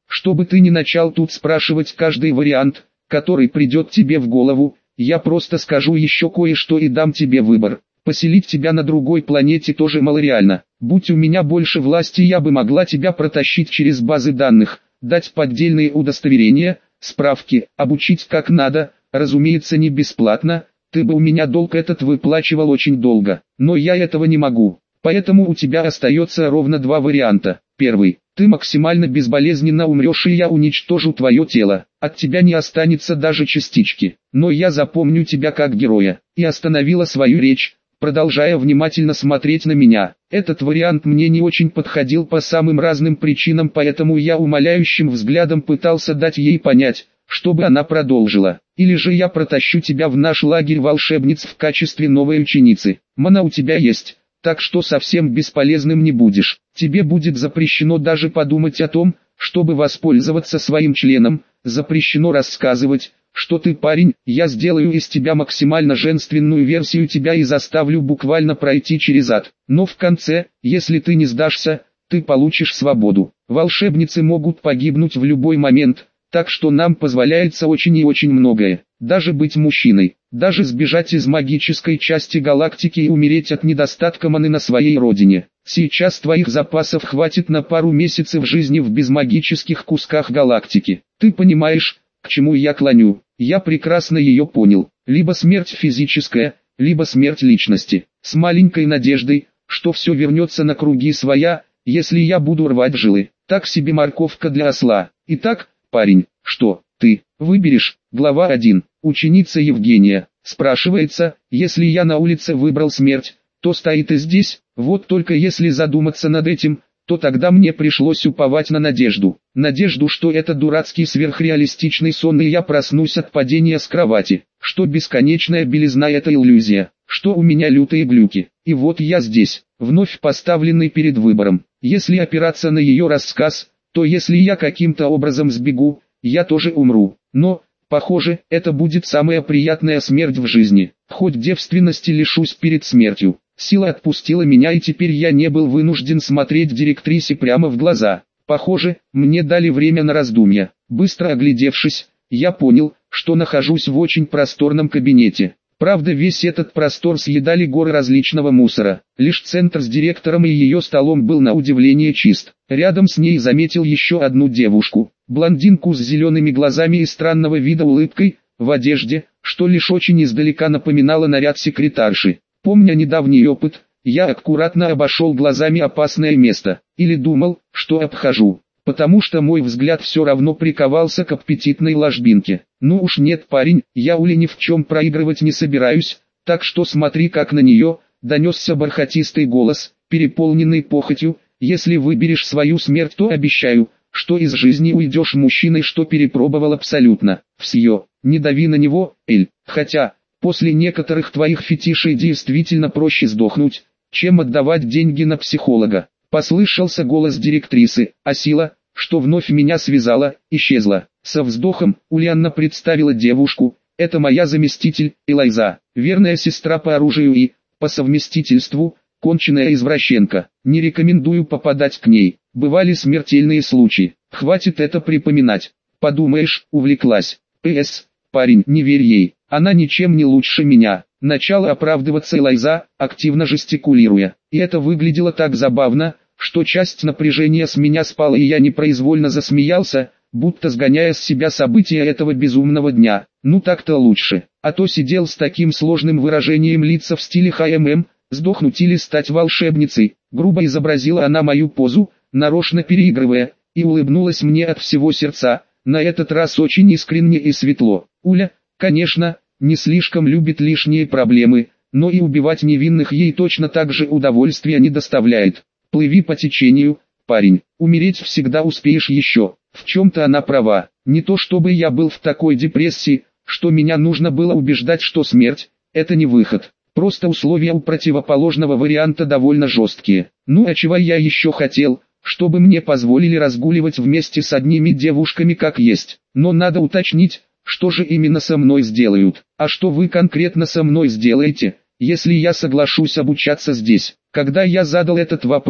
Чтобы ты не начал тут спрашивать каждый вариант, который придет тебе в голову, я просто скажу еще кое-что и дам тебе выбор. Поселить тебя на другой планете тоже малореально. Будь у меня больше власти, я бы могла тебя протащить через базы данных, дать поддельные удостоверения, справки, обучить как надо, разумеется не бесплатно, ты бы у меня долг этот выплачивал очень долго, но я этого не могу. Поэтому у тебя остается ровно два варианта. Первый. Ты максимально безболезненно умрешь и я уничтожу твое тело. От тебя не останется даже частички. Но я запомню тебя как героя. И остановила свою речь, продолжая внимательно смотреть на меня. Этот вариант мне не очень подходил по самым разным причинам, поэтому я умоляющим взглядом пытался дать ей понять, чтобы она продолжила. Или же я протащу тебя в наш лагерь волшебниц в качестве новой ученицы. Мана у тебя есть, так что совсем бесполезным не будешь. Тебе будет запрещено даже подумать о том, чтобы воспользоваться своим членом, запрещено рассказывать, что ты парень, я сделаю из тебя максимально женственную версию тебя и заставлю буквально пройти через ад. Но в конце, если ты не сдашься, ты получишь свободу. Волшебницы могут погибнуть в любой момент, так что нам позволяется очень и очень многое. Даже быть мужчиной, даже сбежать из магической части галактики и умереть от недостатка маны на своей родине. Сейчас твоих запасов хватит на пару месяцев жизни в безмагических кусках галактики. Ты понимаешь, к чему я клоню? Я прекрасно ее понял. Либо смерть физическая, либо смерть личности. С маленькой надеждой, что все вернется на круги своя, если я буду рвать жилы. Так себе морковка для осла. Итак, парень, что ты выберешь? Глава один. Ученица Евгения. Спрашивается, если я на улице выбрал смерть, то стоит и здесь. Вот только если задуматься над этим, то тогда мне пришлось уповать на надежду. Надежду, что это дурацкий сверхреалистичный сон и я проснусь от падения с кровати. Что бесконечная белизна — это иллюзия. Что у меня лютые глюки. И вот я здесь, вновь поставленный перед выбором. Если опираться на ее рассказ, то если я каким-то образом сбегу, я тоже умру. Но, похоже, это будет самая приятная смерть в жизни. Хоть девственности лишусь перед смертью. Сила отпустила меня и теперь я не был вынужден смотреть директрисе прямо в глаза. Похоже, мне дали время на раздумья. Быстро оглядевшись, я понял, что нахожусь в очень просторном кабинете. Правда, весь этот простор съедали горы различного мусора. Лишь центр с директором и ее столом был на удивление чист. Рядом с ней заметил еще одну девушку. Блондинку с зелеными глазами и странного вида улыбкой, в одежде, что лишь очень издалека напоминало наряд секретарши. Помня недавний опыт, я аккуратно обошел глазами опасное место. Или думал, что обхожу. Потому что мой взгляд все равно приковался к аппетитной ложбинке. Ну уж нет, парень, я Уле ни в чем проигрывать не собираюсь, так что смотри как на нее, донесся бархатистый голос, переполненный похотью. Если выберешь свою смерть, то обещаю, что из жизни уйдешь мужчиной, что перепробовал абсолютно всё. Не дави на него, Эль, хотя, после некоторых твоих фетишей действительно проще сдохнуть, чем отдавать деньги на психолога. Послышался голос директрисы, а сила, что вновь меня связала, исчезла. Со вздохом Ульяна представила девушку. Это моя заместитель, Элайза, верная сестра по оружию и, по совместительству, конченая извращенка. Не рекомендую попадать к ней. Бывали смертельные случаи. Хватит это припоминать. Подумаешь, увлеклась. П.С. Парень, не верь ей. Она ничем не лучше меня. Начала оправдываться Элайза, активно жестикулируя. И это выглядело так забавно, что часть напряжения с меня спала и я непроизвольно засмеялся, будто сгоняя с себя события этого безумного дня. Ну так-то лучше. А то сидел с таким сложным выражением лица в стиле ха-эм-эм, сдохнуть или стать волшебницей. Грубо изобразила она мою позу, нарочно переигрывая, и улыбнулась мне от всего сердца, на этот раз очень искренне и светло. Уля, конечно, не слишком любит лишние проблемы, но и убивать невинных ей точно так же удовольствия не доставляет. Плыви по течению, парень, умереть всегда успеешь еще. В чем-то она права. Не то чтобы я был в такой депрессии, что меня нужно было убеждать, что смерть – это не выход. Просто условия у противоположного варианта довольно жесткие. Ну а чего я еще хотел, чтобы мне позволили разгуливать вместе с одними девушками как есть. Но надо уточнить, что же именно со мной сделают. А что вы конкретно со мной сделаете, если я соглашусь обучаться здесь? Когда я задал этот вопрос,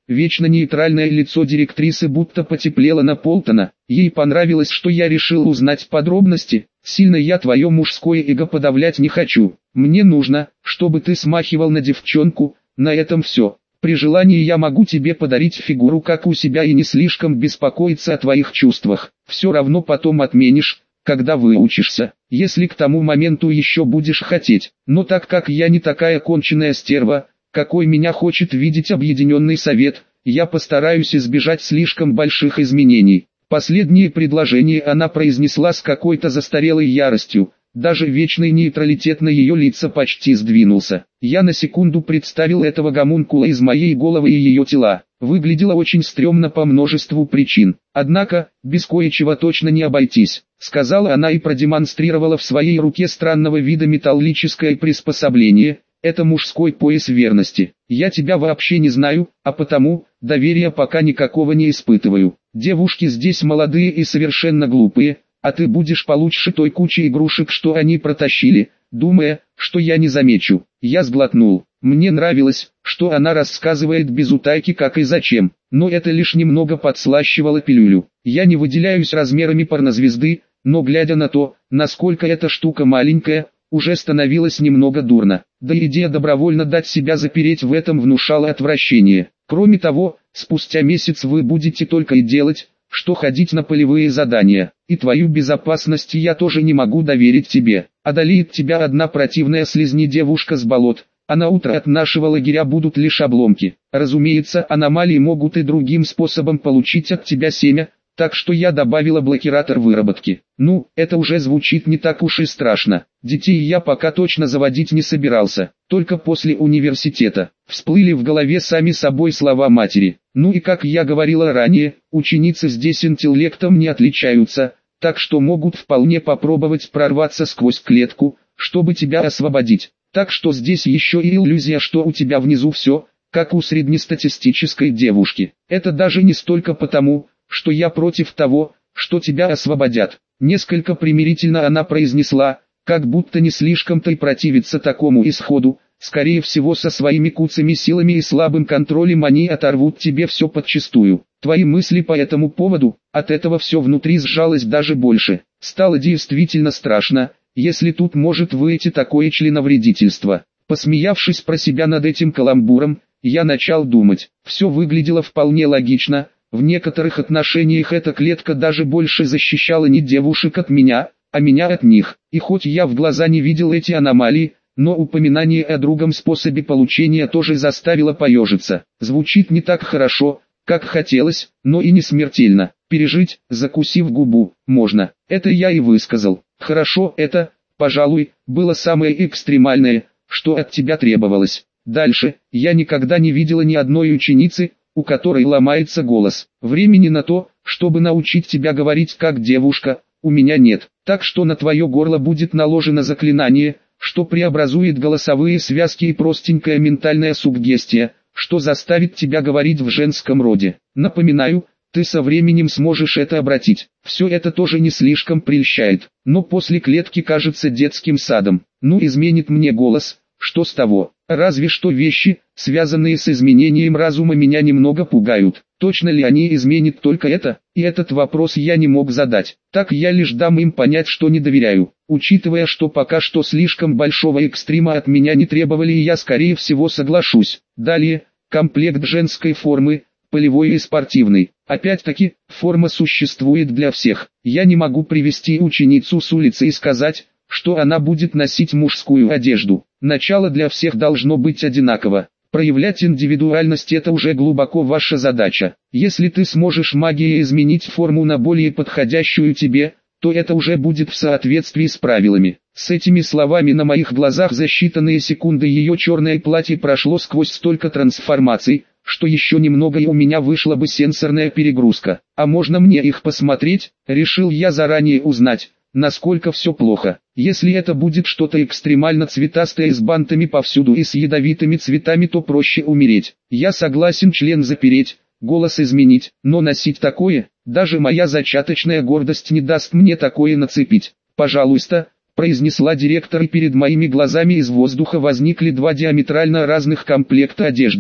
Вечно нейтральное лицо директрисы будто потеплело на Полтона. Ей понравилось, что я решил узнать подробности. Сильно я твое мужское эго подавлять не хочу. Мне нужно, чтобы ты смахивал на девчонку, на этом все. При желании я могу тебе подарить фигуру как у себя и не слишком беспокоиться о твоих чувствах. Все равно потом отменишь, когда выучишься, если к тому моменту еще будешь хотеть. Но так как я не такая конченая стерва, какой меня хочет видеть Объединенный Совет, я постараюсь избежать слишком больших изменений. Последнее предложение она произнесла с какой-то застарелой яростью. Даже вечный нейтралитет на ее лице почти сдвинулся. Я на секунду представил этого гомункула из моей головы и ее тела. Выглядело очень стрёмно по множеству причин. Однако, без кое-чего точно не обойтись, сказала она и продемонстрировала в своей руке странного вида металлическое приспособление. Это мужской пояс верности. Я тебя вообще не знаю, а потому, доверия пока никакого не испытываю. Девушки здесь молодые и совершенно глупые, а ты будешь получше той кучи игрушек, что они протащили, думая, что я не замечу. Я сглотнул. Мне нравилось, что она рассказывает без утайки как и зачем, но это лишь немного подслащивало пилюлю. Я не выделяюсь размерами порнозвезды, но глядя на то, насколько эта штука маленькая, уже становилось немного дурно. Да и идея добровольно дать себя запереть в этом внушала отвращение. Кроме того, спустя месяц вы будете только и делать, что ходить на полевые задания, и твою безопасность я тоже не могу доверить тебе. Одолеет тебя одна противная слизни девушка с болот, а на утро от нашего лагеря будут лишь обломки. Разумеется, аномалии могут и другим способом получить от тебя семя, так что я добавила блокиратор выработки. Ну, это уже звучит не так уж и страшно. Детей я пока точно заводить не собирался, только после университета. Всплыли в голове сами собой слова матери. Ну и как я говорила ранее, ученицы здесь интеллектом не отличаются, так что могут вполне попробовать прорваться сквозь клетку, чтобы тебя освободить. Так что здесь еще и иллюзия, что у тебя внизу все, как у среднестатистической девушки. Это даже не столько потому, что я против того, что тебя освободят. Несколько примирительно она произнесла, как будто не слишком-то и противится такому исходу. Скорее всего, со своими куцами силами и слабым контролем они оторвут тебе все подчистую. Твои мысли по этому поводу, от этого все внутри сжалось даже больше. Стало действительно страшно, если тут может выйти такое членовредительство. Посмеявшись про себя над этим каламбуром, я начал думать. Все выглядело вполне логично. В некоторых отношениях эта клетка даже больше защищала не девушек от меня, а меня от них. И хоть я в глаза не видел эти аномалии, но упоминание о другом способе получения тоже заставило поежиться. Звучит не так хорошо, как хотелось, но и не смертельно. Пережить, закусив губу, можно. Это я и высказал. Хорошо, это, пожалуй, было самое экстремальное, что от тебя требовалось. Дальше, я никогда не видела ни одной ученицы, у которой ломается голос. Времени на то, чтобы научить тебя говорить как девушка, у меня нет. Так что на твое горло будет наложено заклинание, что преобразует голосовые связки и простенькая ментальная суггестия, что заставит тебя говорить в женском роде. Напоминаю, ты со временем сможешь это обратить. Все это тоже не слишком прельщает, но после клетки кажется детским садом. Ну, изменит мне голос, что с того? Разве что вещи, связанные с изменением разума, меня немного пугают. Точно ли они изменят только это? И этот вопрос я не мог задать. Так я лишь дам им понять, что не доверяю. Учитывая, что пока что слишком большого экстрима от меня не требовали, и я скорее всего соглашусь. Далее, комплект женской формы, полевой и спортивный. Опять-таки, форма существует для всех. Я не могу привести ученицу с улицы и сказать, что она будет носить мужскую одежду. Начало для всех должно быть одинаково. Проявлять индивидуальность — это уже глубоко ваша задача. Если ты сможешь магией изменить форму на более подходящую тебе, то это уже будет в соответствии с правилами. С этими словами на моих глазах за считанные секунды ее черное платье прошло сквозь столько трансформаций, что еще немного и у меня вышла бы сенсорная перегрузка. А можно мне их посмотреть? Решил я заранее узнать, насколько все плохо. Если это будет что-то экстремально цветастое с бантами повсюду и с ядовитыми цветами, то проще умереть. Я согласен член запереть, голос изменить, но носить такое, даже моя зачаточная гордость не даст мне такое нацепить. Пожалуйста, произнесла директор, и перед моими глазами из воздуха возникли два диаметрально разных комплекта одежды.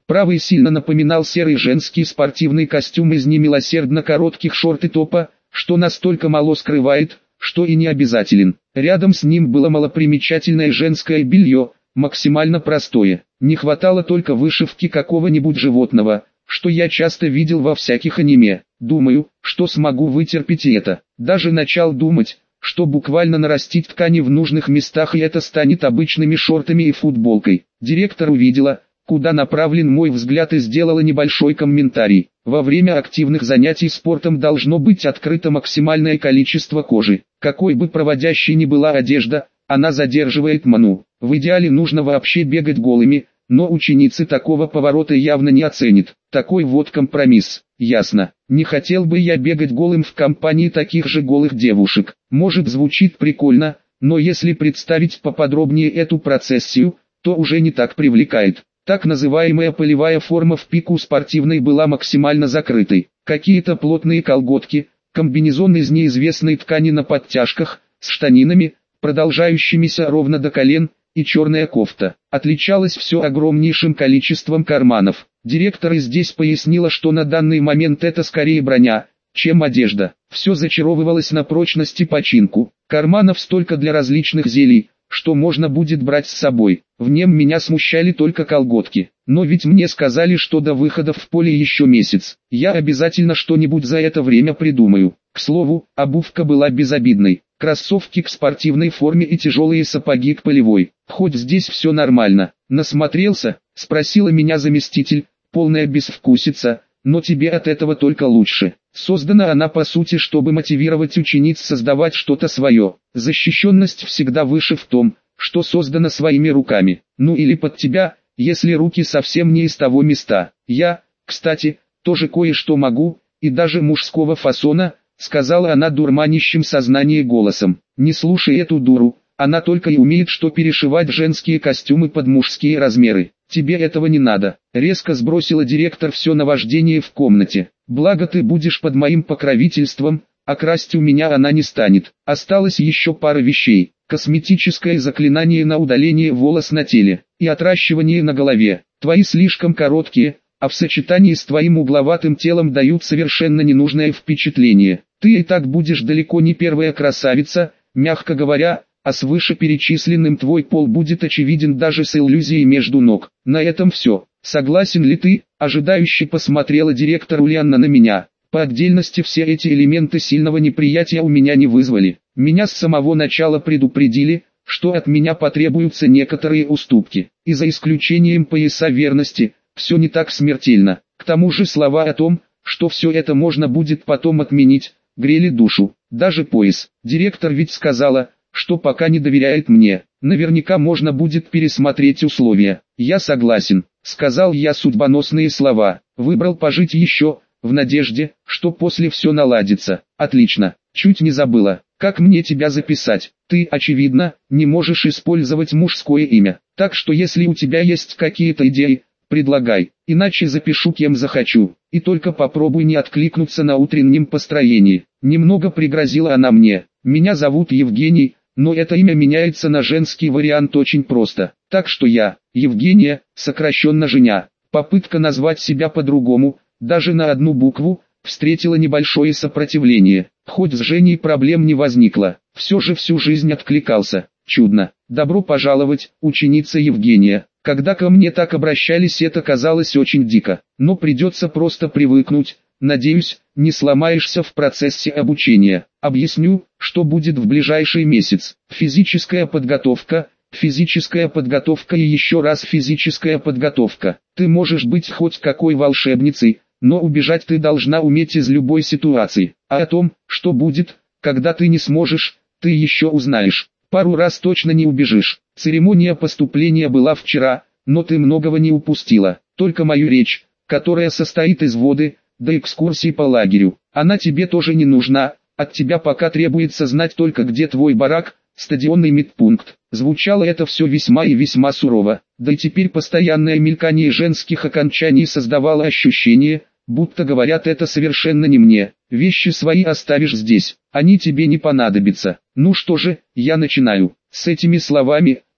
Правый сильно напоминал серый женский спортивный костюм из немилосердно коротких шорт и топа, что настолько мало скрывает, что и не обязателен. Рядом с ним было малопримечательное женское белье, максимально простое. Не хватало только вышивки какого-нибудь животного, что я часто видел во всяких аниме. Думаю, что смогу вытерпеть и это. Даже начал думать, что буквально нарастить ткани в нужных местах, и это станет обычными шортами и футболкой. Директор увидела, куда направлен мой взгляд, и сделала небольшой комментарий. Во время активных занятий спортом должно быть открыто максимальное количество кожи. Какой бы проводящей ни была одежда, она задерживает ману. В идеале нужно вообще бегать голыми, но ученицы такого поворота явно не оценят. Такой вот компромисс. Ясно. Не хотел бы я бегать голым в компании таких же голых девушек. Может, звучит прикольно, но если представить поподробнее эту процессию, то уже не так привлекает. Так называемая полевая форма в пику спортивной была максимально закрытой. Какие-то плотные колготки, комбинезон из неизвестной ткани на подтяжках, с штанинами, продолжающимися ровно до колен, и черная кофта. Отличалось все огромнейшим количеством карманов. Директор и здесь пояснила, что на данный момент это скорее броня, чем одежда. Все зачаровывалось на прочность и починку. Карманов столько для различных зелий, что можно будет брать с собой. В нем меня смущали только колготки. Но ведь мне сказали, что до выхода в поле еще месяц. Я обязательно что-нибудь за это время придумаю. К слову, обувка была безобидной. Кроссовки к спортивной форме и тяжелые сапоги к полевой. Хоть здесь все нормально. Насмотрелся? Спросила меня заместитель, полная безвкусица, но тебе от этого только лучше. Создана она по сути, чтобы мотивировать учениц создавать что-то свое. Защищенность всегда выше в том, что создано своими руками. Ну или под тебя, если руки совсем не из того места. Я, кстати, тоже кое-что могу, и даже мужского фасона, сказала она дурманящим сознание голосом. Не слушай эту дуру, она только и умеет что перешивать женские костюмы под мужские размеры. Тебе этого не надо. Резко сбросила директор все наваждение в комнате. Благо ты будешь под моим покровительством, а красть у меня она не станет. Осталось еще пара вещей. Косметическое заклинание на удаление волос на теле и отращивание на голове. Твои слишком короткие, а в сочетании с твоим угловатым телом дают совершенно ненужное впечатление. Ты и так будешь далеко не первая красавица, мягко говоря, а с вышеперечисленным твой пол будет очевиден даже с иллюзией между ног. На этом все. Согласен ли ты? Ожидающе посмотрела директор Ульяна на меня. По отдельности все эти элементы сильного неприятия у меня не вызвали. Меня с самого начала предупредили, что от меня потребуются некоторые уступки. И за исключением пояса верности, все не так смертельно. К тому же слова о том, что все это можно будет потом отменить, грели душу. Даже пояс. Директор ведь сказала, что пока не доверяет мне. Наверняка можно будет пересмотреть условия. Я согласен, сказал я судьбоносные слова. Выбрал пожить еще, в надежде, что после все наладится. Отлично. Чуть не забыла. Как мне тебя записать? Ты, очевидно, не можешь использовать мужское имя. Так что если у тебя есть какие-то идеи, предлагай, иначе запишу кем захочу. И только попробуй не откликнуться на утреннем построении. Немного пригрозила она мне. Меня зовут Евгений, но это имя меняется на женский вариант очень просто. Так что я, Евгения, сокращенно Женя. Попытка назвать себя по-другому, даже на одну букву, встретила небольшое сопротивление. Хоть с Женей проблем не возникло, все же всю жизнь откликался. Чудно. Добро пожаловать, ученица Евгения. Когда ко мне так обращались, это казалось очень дико. Но придется просто привыкнуть. Надеюсь, не сломаешься в процессе обучения. Объясню, что будет в ближайший месяц. Физическая подготовка, физическая подготовка и еще раз физическая подготовка. Ты можешь быть хоть какой волшебницей, но убежать ты должна уметь из любой ситуации. А о том, что будет, когда ты не сможешь, ты еще узнаешь. Пару раз точно не убежишь. Церемония поступления была вчера, но ты многого не упустила. Только мою речь, которая состоит из ввода, до экскурсии по лагерю. Она тебе тоже не нужна, от тебя пока требуется знать только где твой барак, стадионный медпункт. Звучало это все весьма и весьма сурово. Да и теперь постоянное мелькание женских окончаний создавало ощущение, будто говорят это совершенно не мне. Вещи свои оставишь здесь, они тебе не понадобятся. Ну что же, я начинаю. С этими словами,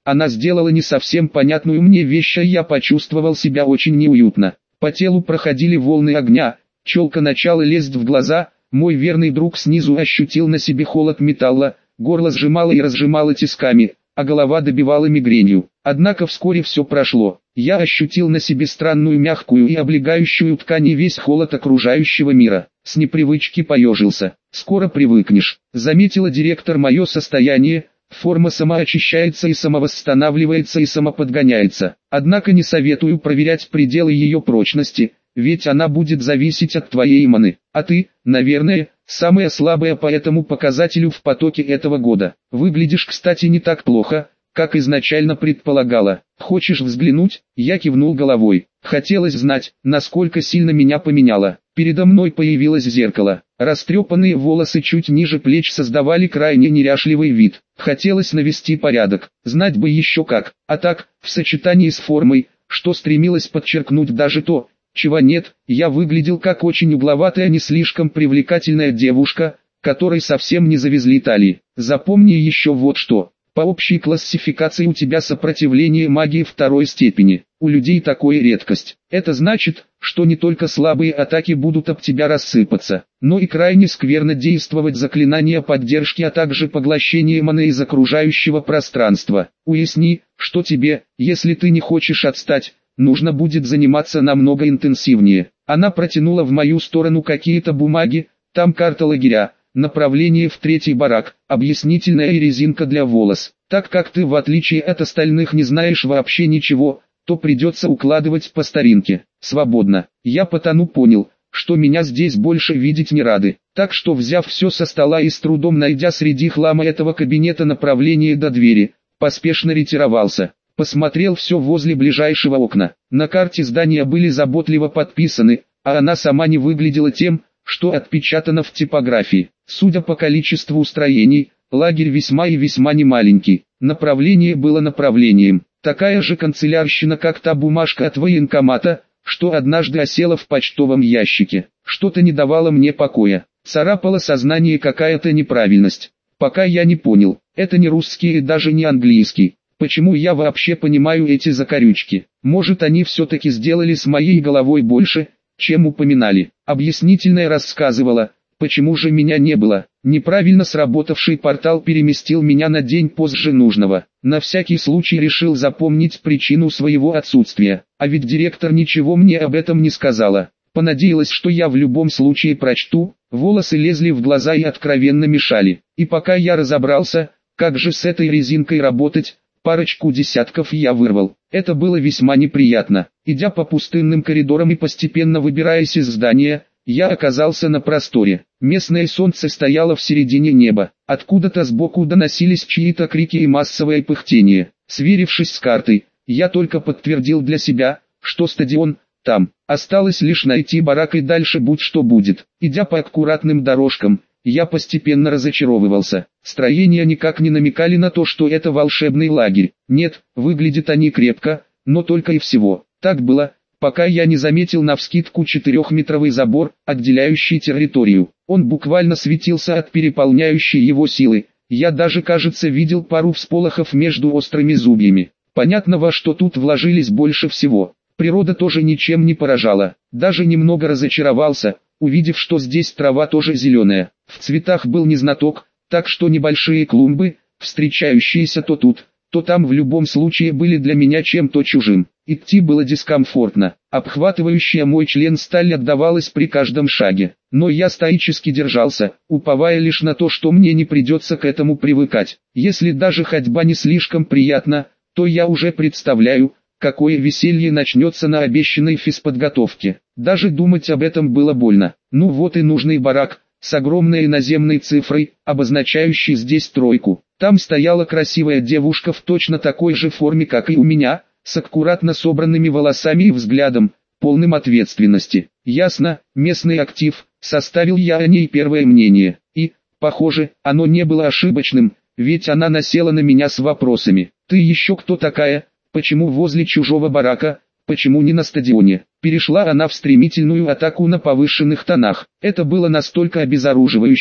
Она сделала не совсем понятную мне вещь, и я почувствовал себя очень неуютно. По телу проходили волны огня, челка начала лезть в глаза, мой верный друг снизу ощутил на себе холод металла, горло сжимало и разжимало тисками, а голова добивала мигренью. Однако вскоре все прошло. Я ощутил на себе странную мягкую и облегающую ткань и весь холод окружающего мира. С непривычки поежился. «Скоро привыкнешь», — заметила директор мое состояние. Форма самоочищается и самовосстанавливается и самоподгоняется. Однако не советую проверять пределы ее прочности, ведь она будет зависеть от твоей маны. А ты, наверное, самая слабая по этому показателю в потоке этого года. Выглядишь, кстати, не так плохо, как изначально предполагала. Хочешь взглянуть? Я кивнул головой. Хотелось знать, насколько сильно меня поменяло. Передо мной появилось зеркало. Растрепанные волосы чуть ниже плеч создавали крайне неряшливый вид. Хотелось навести порядок. Знать бы еще как. А так, в сочетании с формой, что стремилось подчеркнуть даже то, чего нет, я выглядел как очень угловатая, не слишком привлекательная девушка, которой совсем не завезли талии. Запомни еще вот что. По общей классификации у тебя сопротивление магии второй степени. У людей такое редкость. Это значит, что не только слабые атаки будут об тебя рассыпаться, но и крайне скверно действовать заклинания поддержки, а также поглощение маны из окружающего пространства. Уясни, что тебе, если ты не хочешь отстать, нужно будет заниматься намного интенсивнее. Она протянула в мою сторону какие-то бумаги, там карта лагеря, направление в третий барак, объяснительная и резинка для волос. Так как ты в отличие от остальных не знаешь вообще ничего, то придется укладывать по старинке. Свободно. Я потому понял, что меня здесь больше видеть не рады. Так что, взяв все со стола и с трудом найдя среди хлама этого кабинета направление до двери, поспешно ретировался. Посмотрел все возле ближайшего окна. На карте здания были заботливо подписаны, а она сама не выглядела тем, что отпечатано в типографии. Судя по количеству строений, лагерь весьма и весьма немаленький. Направление было направлением. Такая же канцелярщина, как та бумажка от военкомата, что однажды осела в почтовом ящике. Что-то не давало мне покоя. Царапало сознание какая-то неправильность. Пока я не понял, это не русский и даже не английский. Почему я вообще понимаю эти закорючки? Может, они все-таки сделали с моей головой больше, чем упоминали. Объяснительная рассказывала, почему же меня не было. Неправильно сработавший портал переместил меня на день позже нужного. На всякий случай решил запомнить причину своего отсутствия. А ведь директор ничего мне об этом не сказала. Понадеялась, что я в любом случае прочту. Волосы лезли в глаза и откровенно мешали. И пока я разобрался, как же с этой резинкой работать, парочку десятков я вырвал. Это было весьма неприятно. Идя по пустынным коридорам и постепенно выбираясь из здания, я оказался на просторе. Местное солнце стояло в середине неба. Откуда-то сбоку доносились чьи-то крики и массовое пыхтение. Сверившись с картой, я только подтвердил для себя, что стадион там. Осталось лишь найти барак и дальше будь что будет. Идя по аккуратным дорожкам, я постепенно разочаровывался. Строения никак не намекали на то, что это волшебный лагерь. Нет, выглядят они крепко, но только и всего. Так было, пока я не заметил навскидку четырехметровый забор, отделяющий территорию. Он буквально светился от переполняющей его силы. Я даже, кажется, видел пару всполохов между острыми зубьями. Понятно, во что тут вложились больше всего. Природа тоже ничем не поражала. Даже немного разочаровался, увидев, что здесь трава тоже зеленая. В цветах был не знаток, так что небольшие клумбы, встречающиеся то тут, то там в любом случае были для меня чем-то чужим. Идти было дискомфортно, обхватывающая мой член сталь отдавалась при каждом шаге. Но я стоически держался, уповая лишь на то, что мне не придется к этому привыкать. Если даже ходьба не слишком приятна, то я уже представляю, какое веселье начнется на обещанной физподготовке. Даже думать об этом было больно. Ну вот и нужный барак, с огромной наземной цифрой, обозначающей здесь тройку. Там стояла красивая девушка в точно такой же форме, как и у меня, с аккуратно собранными волосами и взглядом, полным ответственности. Ясно, местный актив, составил я о ней первое мнение. И, похоже, оно не было ошибочным, ведь она насела на меня с вопросами. «Ты еще кто такая? Почему возле чужого барака? Почему не на стадионе?» Перешла она в стремительную атаку на повышенных тонах. Это было настолько обезоруживающе,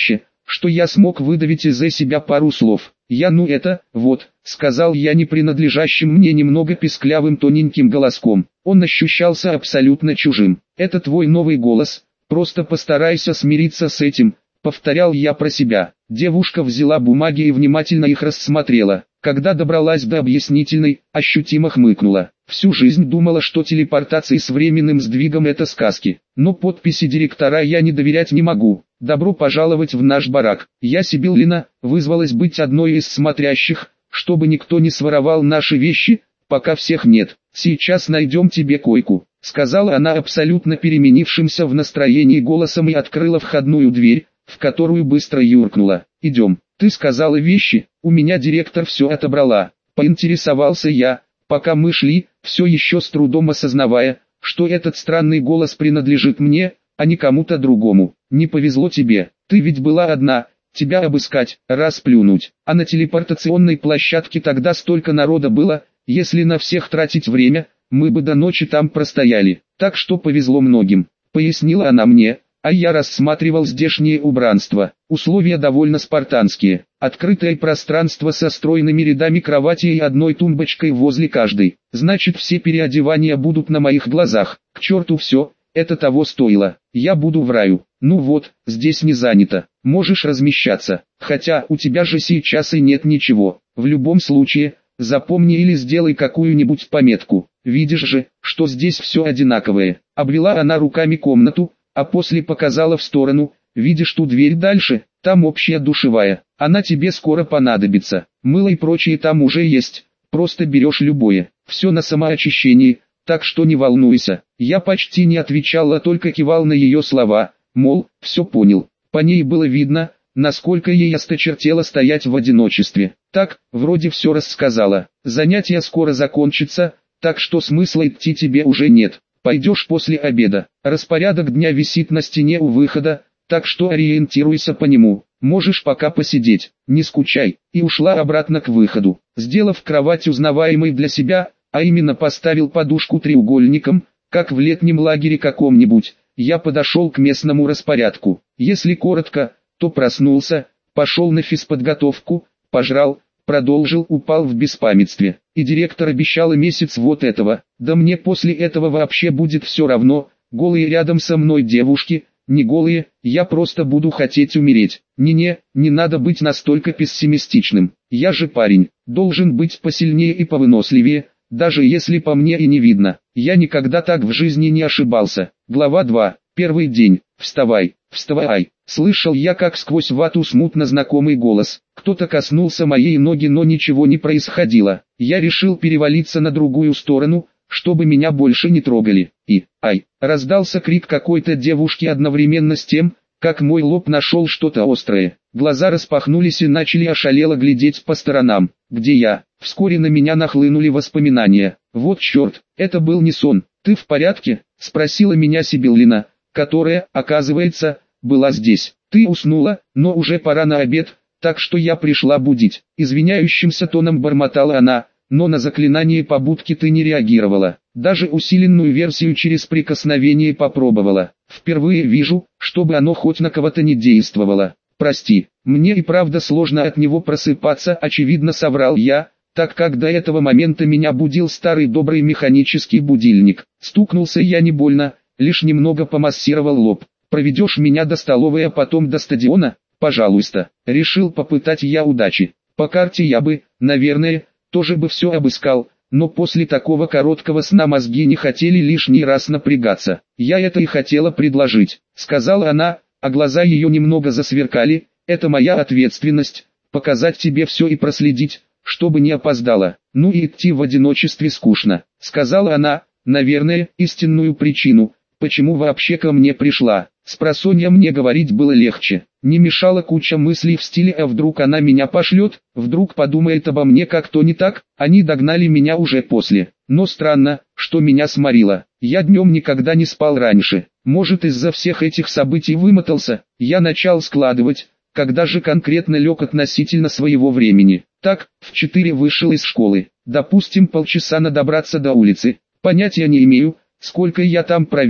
что я смог выдавить из себя пару слов. «Я ну это, вот», — сказал я не принадлежащим мне немного писклявым тоненьким голоском. Он ощущался абсолютно чужим. «Это твой новый голос, просто постарайся смириться с этим», — повторял я про себя. Девушка взяла бумаги и внимательно их рассмотрела. Когда добралась до объяснительной, ощутимо хмыкнула. Всю жизнь думала, что телепортации с временным сдвигом — это сказки. Но подписи директора я не доверять не могу. «Добро пожаловать в наш барак». Я, Сибиллина, вызвалась быть одной из смотрящих, чтобы никто не своровал наши вещи, пока всех нет. «Сейчас найдем тебе койку», — сказала она абсолютно переменившимся в настроении голосом и открыла входную дверь, в которую быстро юркнула. «Идем». «Ты сказала вещи, у меня директор все отобрала», — поинтересовался я, пока мы шли, все еще с трудом осознавая, что этот странный голос принадлежит мне, а не кому-то другому. «Не повезло тебе, ты ведь была одна, тебя обыскать, расплюнуть, а на телепортационной площадке тогда столько народа было, если на всех тратить время, мы бы до ночи там простояли, так что повезло многим», — пояснила она мне. А я рассматривал здешнее убранство. Условия довольно спартанские. Открытое пространство со стройными рядами кроватей и одной тумбочкой возле каждой. Значит, все переодевания будут на моих глазах. К черту все, это того стоило. Я буду в раю. Ну вот, здесь не занято. Можешь размещаться. Хотя у тебя же сейчас и нет ничего. В любом случае, запомни или сделай какую-нибудь пометку. Видишь же, что здесь все одинаковое. Обвела она руками комнату, а после показала в сторону. «Видишь ту дверь дальше, там общая душевая, она тебе скоро понадобится, мыло и прочее там уже есть, просто берешь любое, все на самоочищении, так что не волнуйся». Я почти не отвечал, а только кивал на ее слова, мол, все понял. По ней было видно, насколько ей осточертело стоять в одиночестве. «Так, вроде все рассказала, занятия скоро закончатся, так что смысла идти тебе уже нет. Пойдешь после обеда. Распорядок дня висит на стене у выхода, так что ориентируйся по нему. Можешь пока посидеть, не скучай». И ушла обратно к выходу. Сделав кровать узнаваемой для себя, а именно поставил подушку треугольником, как в летнем лагере каком-нибудь, я подошел к местному распорядку. Если коротко, то проснулся, пошел на физподготовку, пожрал, продолжил, упал в беспамятстве. И директор обещал месяц вот этого. Да мне после этого вообще будет все равно, голые рядом со мной девушки, не голые, я просто буду хотеть умереть. Не-не, не надо быть настолько пессимистичным. Я же парень, должен быть посильнее и повыносливее, даже если по мне и не видно. Я никогда так в жизни не ошибался. Глава два. Первый день. Вставай, вставай. Слышал я, как сквозь вату смутно знакомый голос. Кто-то коснулся моей ноги, но ничего не происходило. Я решил перевалиться на другую сторону, чтобы меня больше не трогали. И, ай, раздался крик какой-то девушки одновременно с тем, как мой лоб нашел что-то острое. Глаза распахнулись и начали ошалело глядеть по сторонам. Где я? Вскоре на меня нахлынули воспоминания. Вот черт, это был не сон. «Ты в порядке?» — спросила меня Сибиллина, которая, оказывается, была здесь. «Ты уснула, но уже пора на обед, так что я пришла будить». Извиняющимся тоном бормотала она, но на заклинание побудки ты не реагировала. Даже усиленную версию через прикосновение попробовала. Впервые вижу, чтобы оно хоть на кого-то не действовало. Прости, мне и правда сложно от него просыпаться, очевидно соврал я, так как до этого момента меня будил старый добрый механический будильник. Стукнулся я не больно, лишь немного помассировал лоб. «Проведешь меня до столовой, а потом до стадиона? Пожалуйста». Решил попытать я удачи. По карте я бы, наверное, тоже бы все обыскал, но после такого короткого сна мозги не хотели лишний раз напрягаться. «Я это и хотела предложить», — сказала она, а глаза ее немного засверкали. «Это моя ответственность, показать тебе все и проследить, чтобы не опоздала. Ну и идти в одиночестве скучно», — сказала она, наверное, истинную причину, почему вообще ко мне пришла. Спросонья мне говорить было легче. Не мешала куча мыслей в стиле «а вдруг она меня пошлет, вдруг подумает обо мне как-то не так». Они догнали меня уже после. Но странно, что меня сморило. Я днем никогда не спал раньше. Может, из-за всех этих событий вымотался. Я начал складывать, когда же конкретно лег относительно своего времени. Так, в четыре вышел из школы. Допустим, полчаса на добраться до улицы. Понятия не имею, сколько я там провел,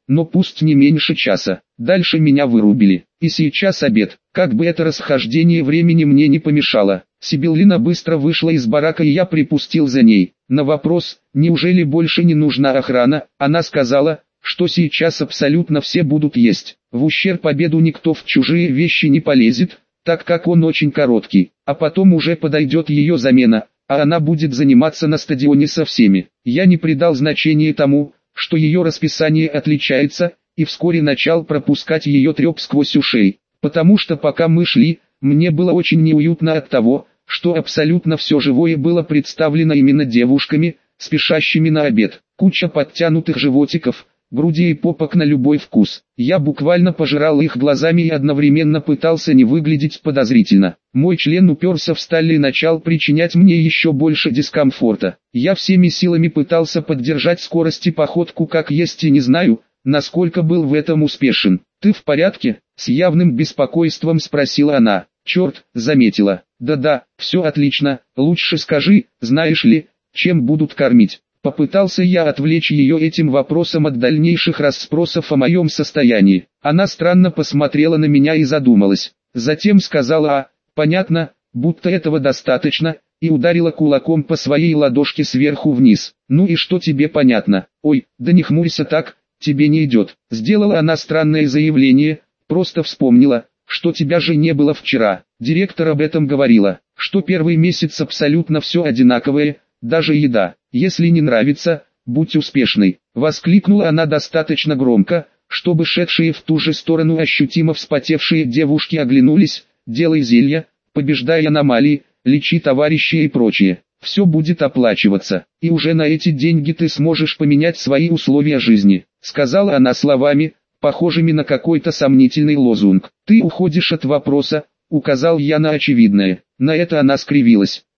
но пусть не меньше часа. Дальше меня вырубили. И сейчас обед. Как бы это расхождение времени мне не помешало. Сибиллина быстро вышла из барака, и я припустил за ней. На вопрос, неужели больше не нужна охрана, она сказала, что сейчас абсолютно все будут есть. В ущерб обеду никто в чужие вещи не полезет, так как он очень короткий, а потом уже подойдет ее замена, а она будет заниматься на стадионе со всеми. Я не придал значения тому, что ее расписание отличается, и вскоре начал пропускать ее треп сквозь ушей, потому что пока мы шли, мне было очень неуютно от того, что абсолютно все живое было представлено именно девушками, спешащими на обед. Куча подтянутых животиков, груди и попок на любой вкус. Я буквально пожирал их глазами и одновременно пытался не выглядеть подозрительно. Мой член уперся в сталь и начал причинять мне еще больше дискомфорта. Я всеми силами пытался поддержать скорость и походку как есть, и не знаю, насколько был в этом успешен. «Ты в порядке?» — с явным беспокойством спросила она. «Черт», — заметила. «Да-да, все отлично, лучше скажи, знаешь ли, чем будут кормить?» Попытался я отвлечь ее этим вопросом от дальнейших расспросов о моем состоянии. Она странно посмотрела на меня и задумалась. Затем сказала: «А, понятно, будто этого достаточно», и ударила кулаком по своей ладошке сверху вниз. «Ну и что тебе понятно? Ой, да не хмурься так, тебе не идет». Сделала она странное заявление, просто вспомнила, что тебя же не было вчера. Директор об этом говорила, что первый месяц абсолютно все одинаковое, даже еда. «Если не нравится, будь успешной», — воскликнула она достаточно громко, чтобы шедшие в ту же сторону ощутимо вспотевшие девушки оглянулись. «Делай зелья, побеждай аномалии, лечи товарищей и прочее. Все будет оплачиваться, и уже на эти деньги ты сможешь поменять свои условия жизни», — сказала она словами, похожими на какой-то сомнительный лозунг. «Ты уходишь от вопроса», — указал я на очевидное. На это она скривилась.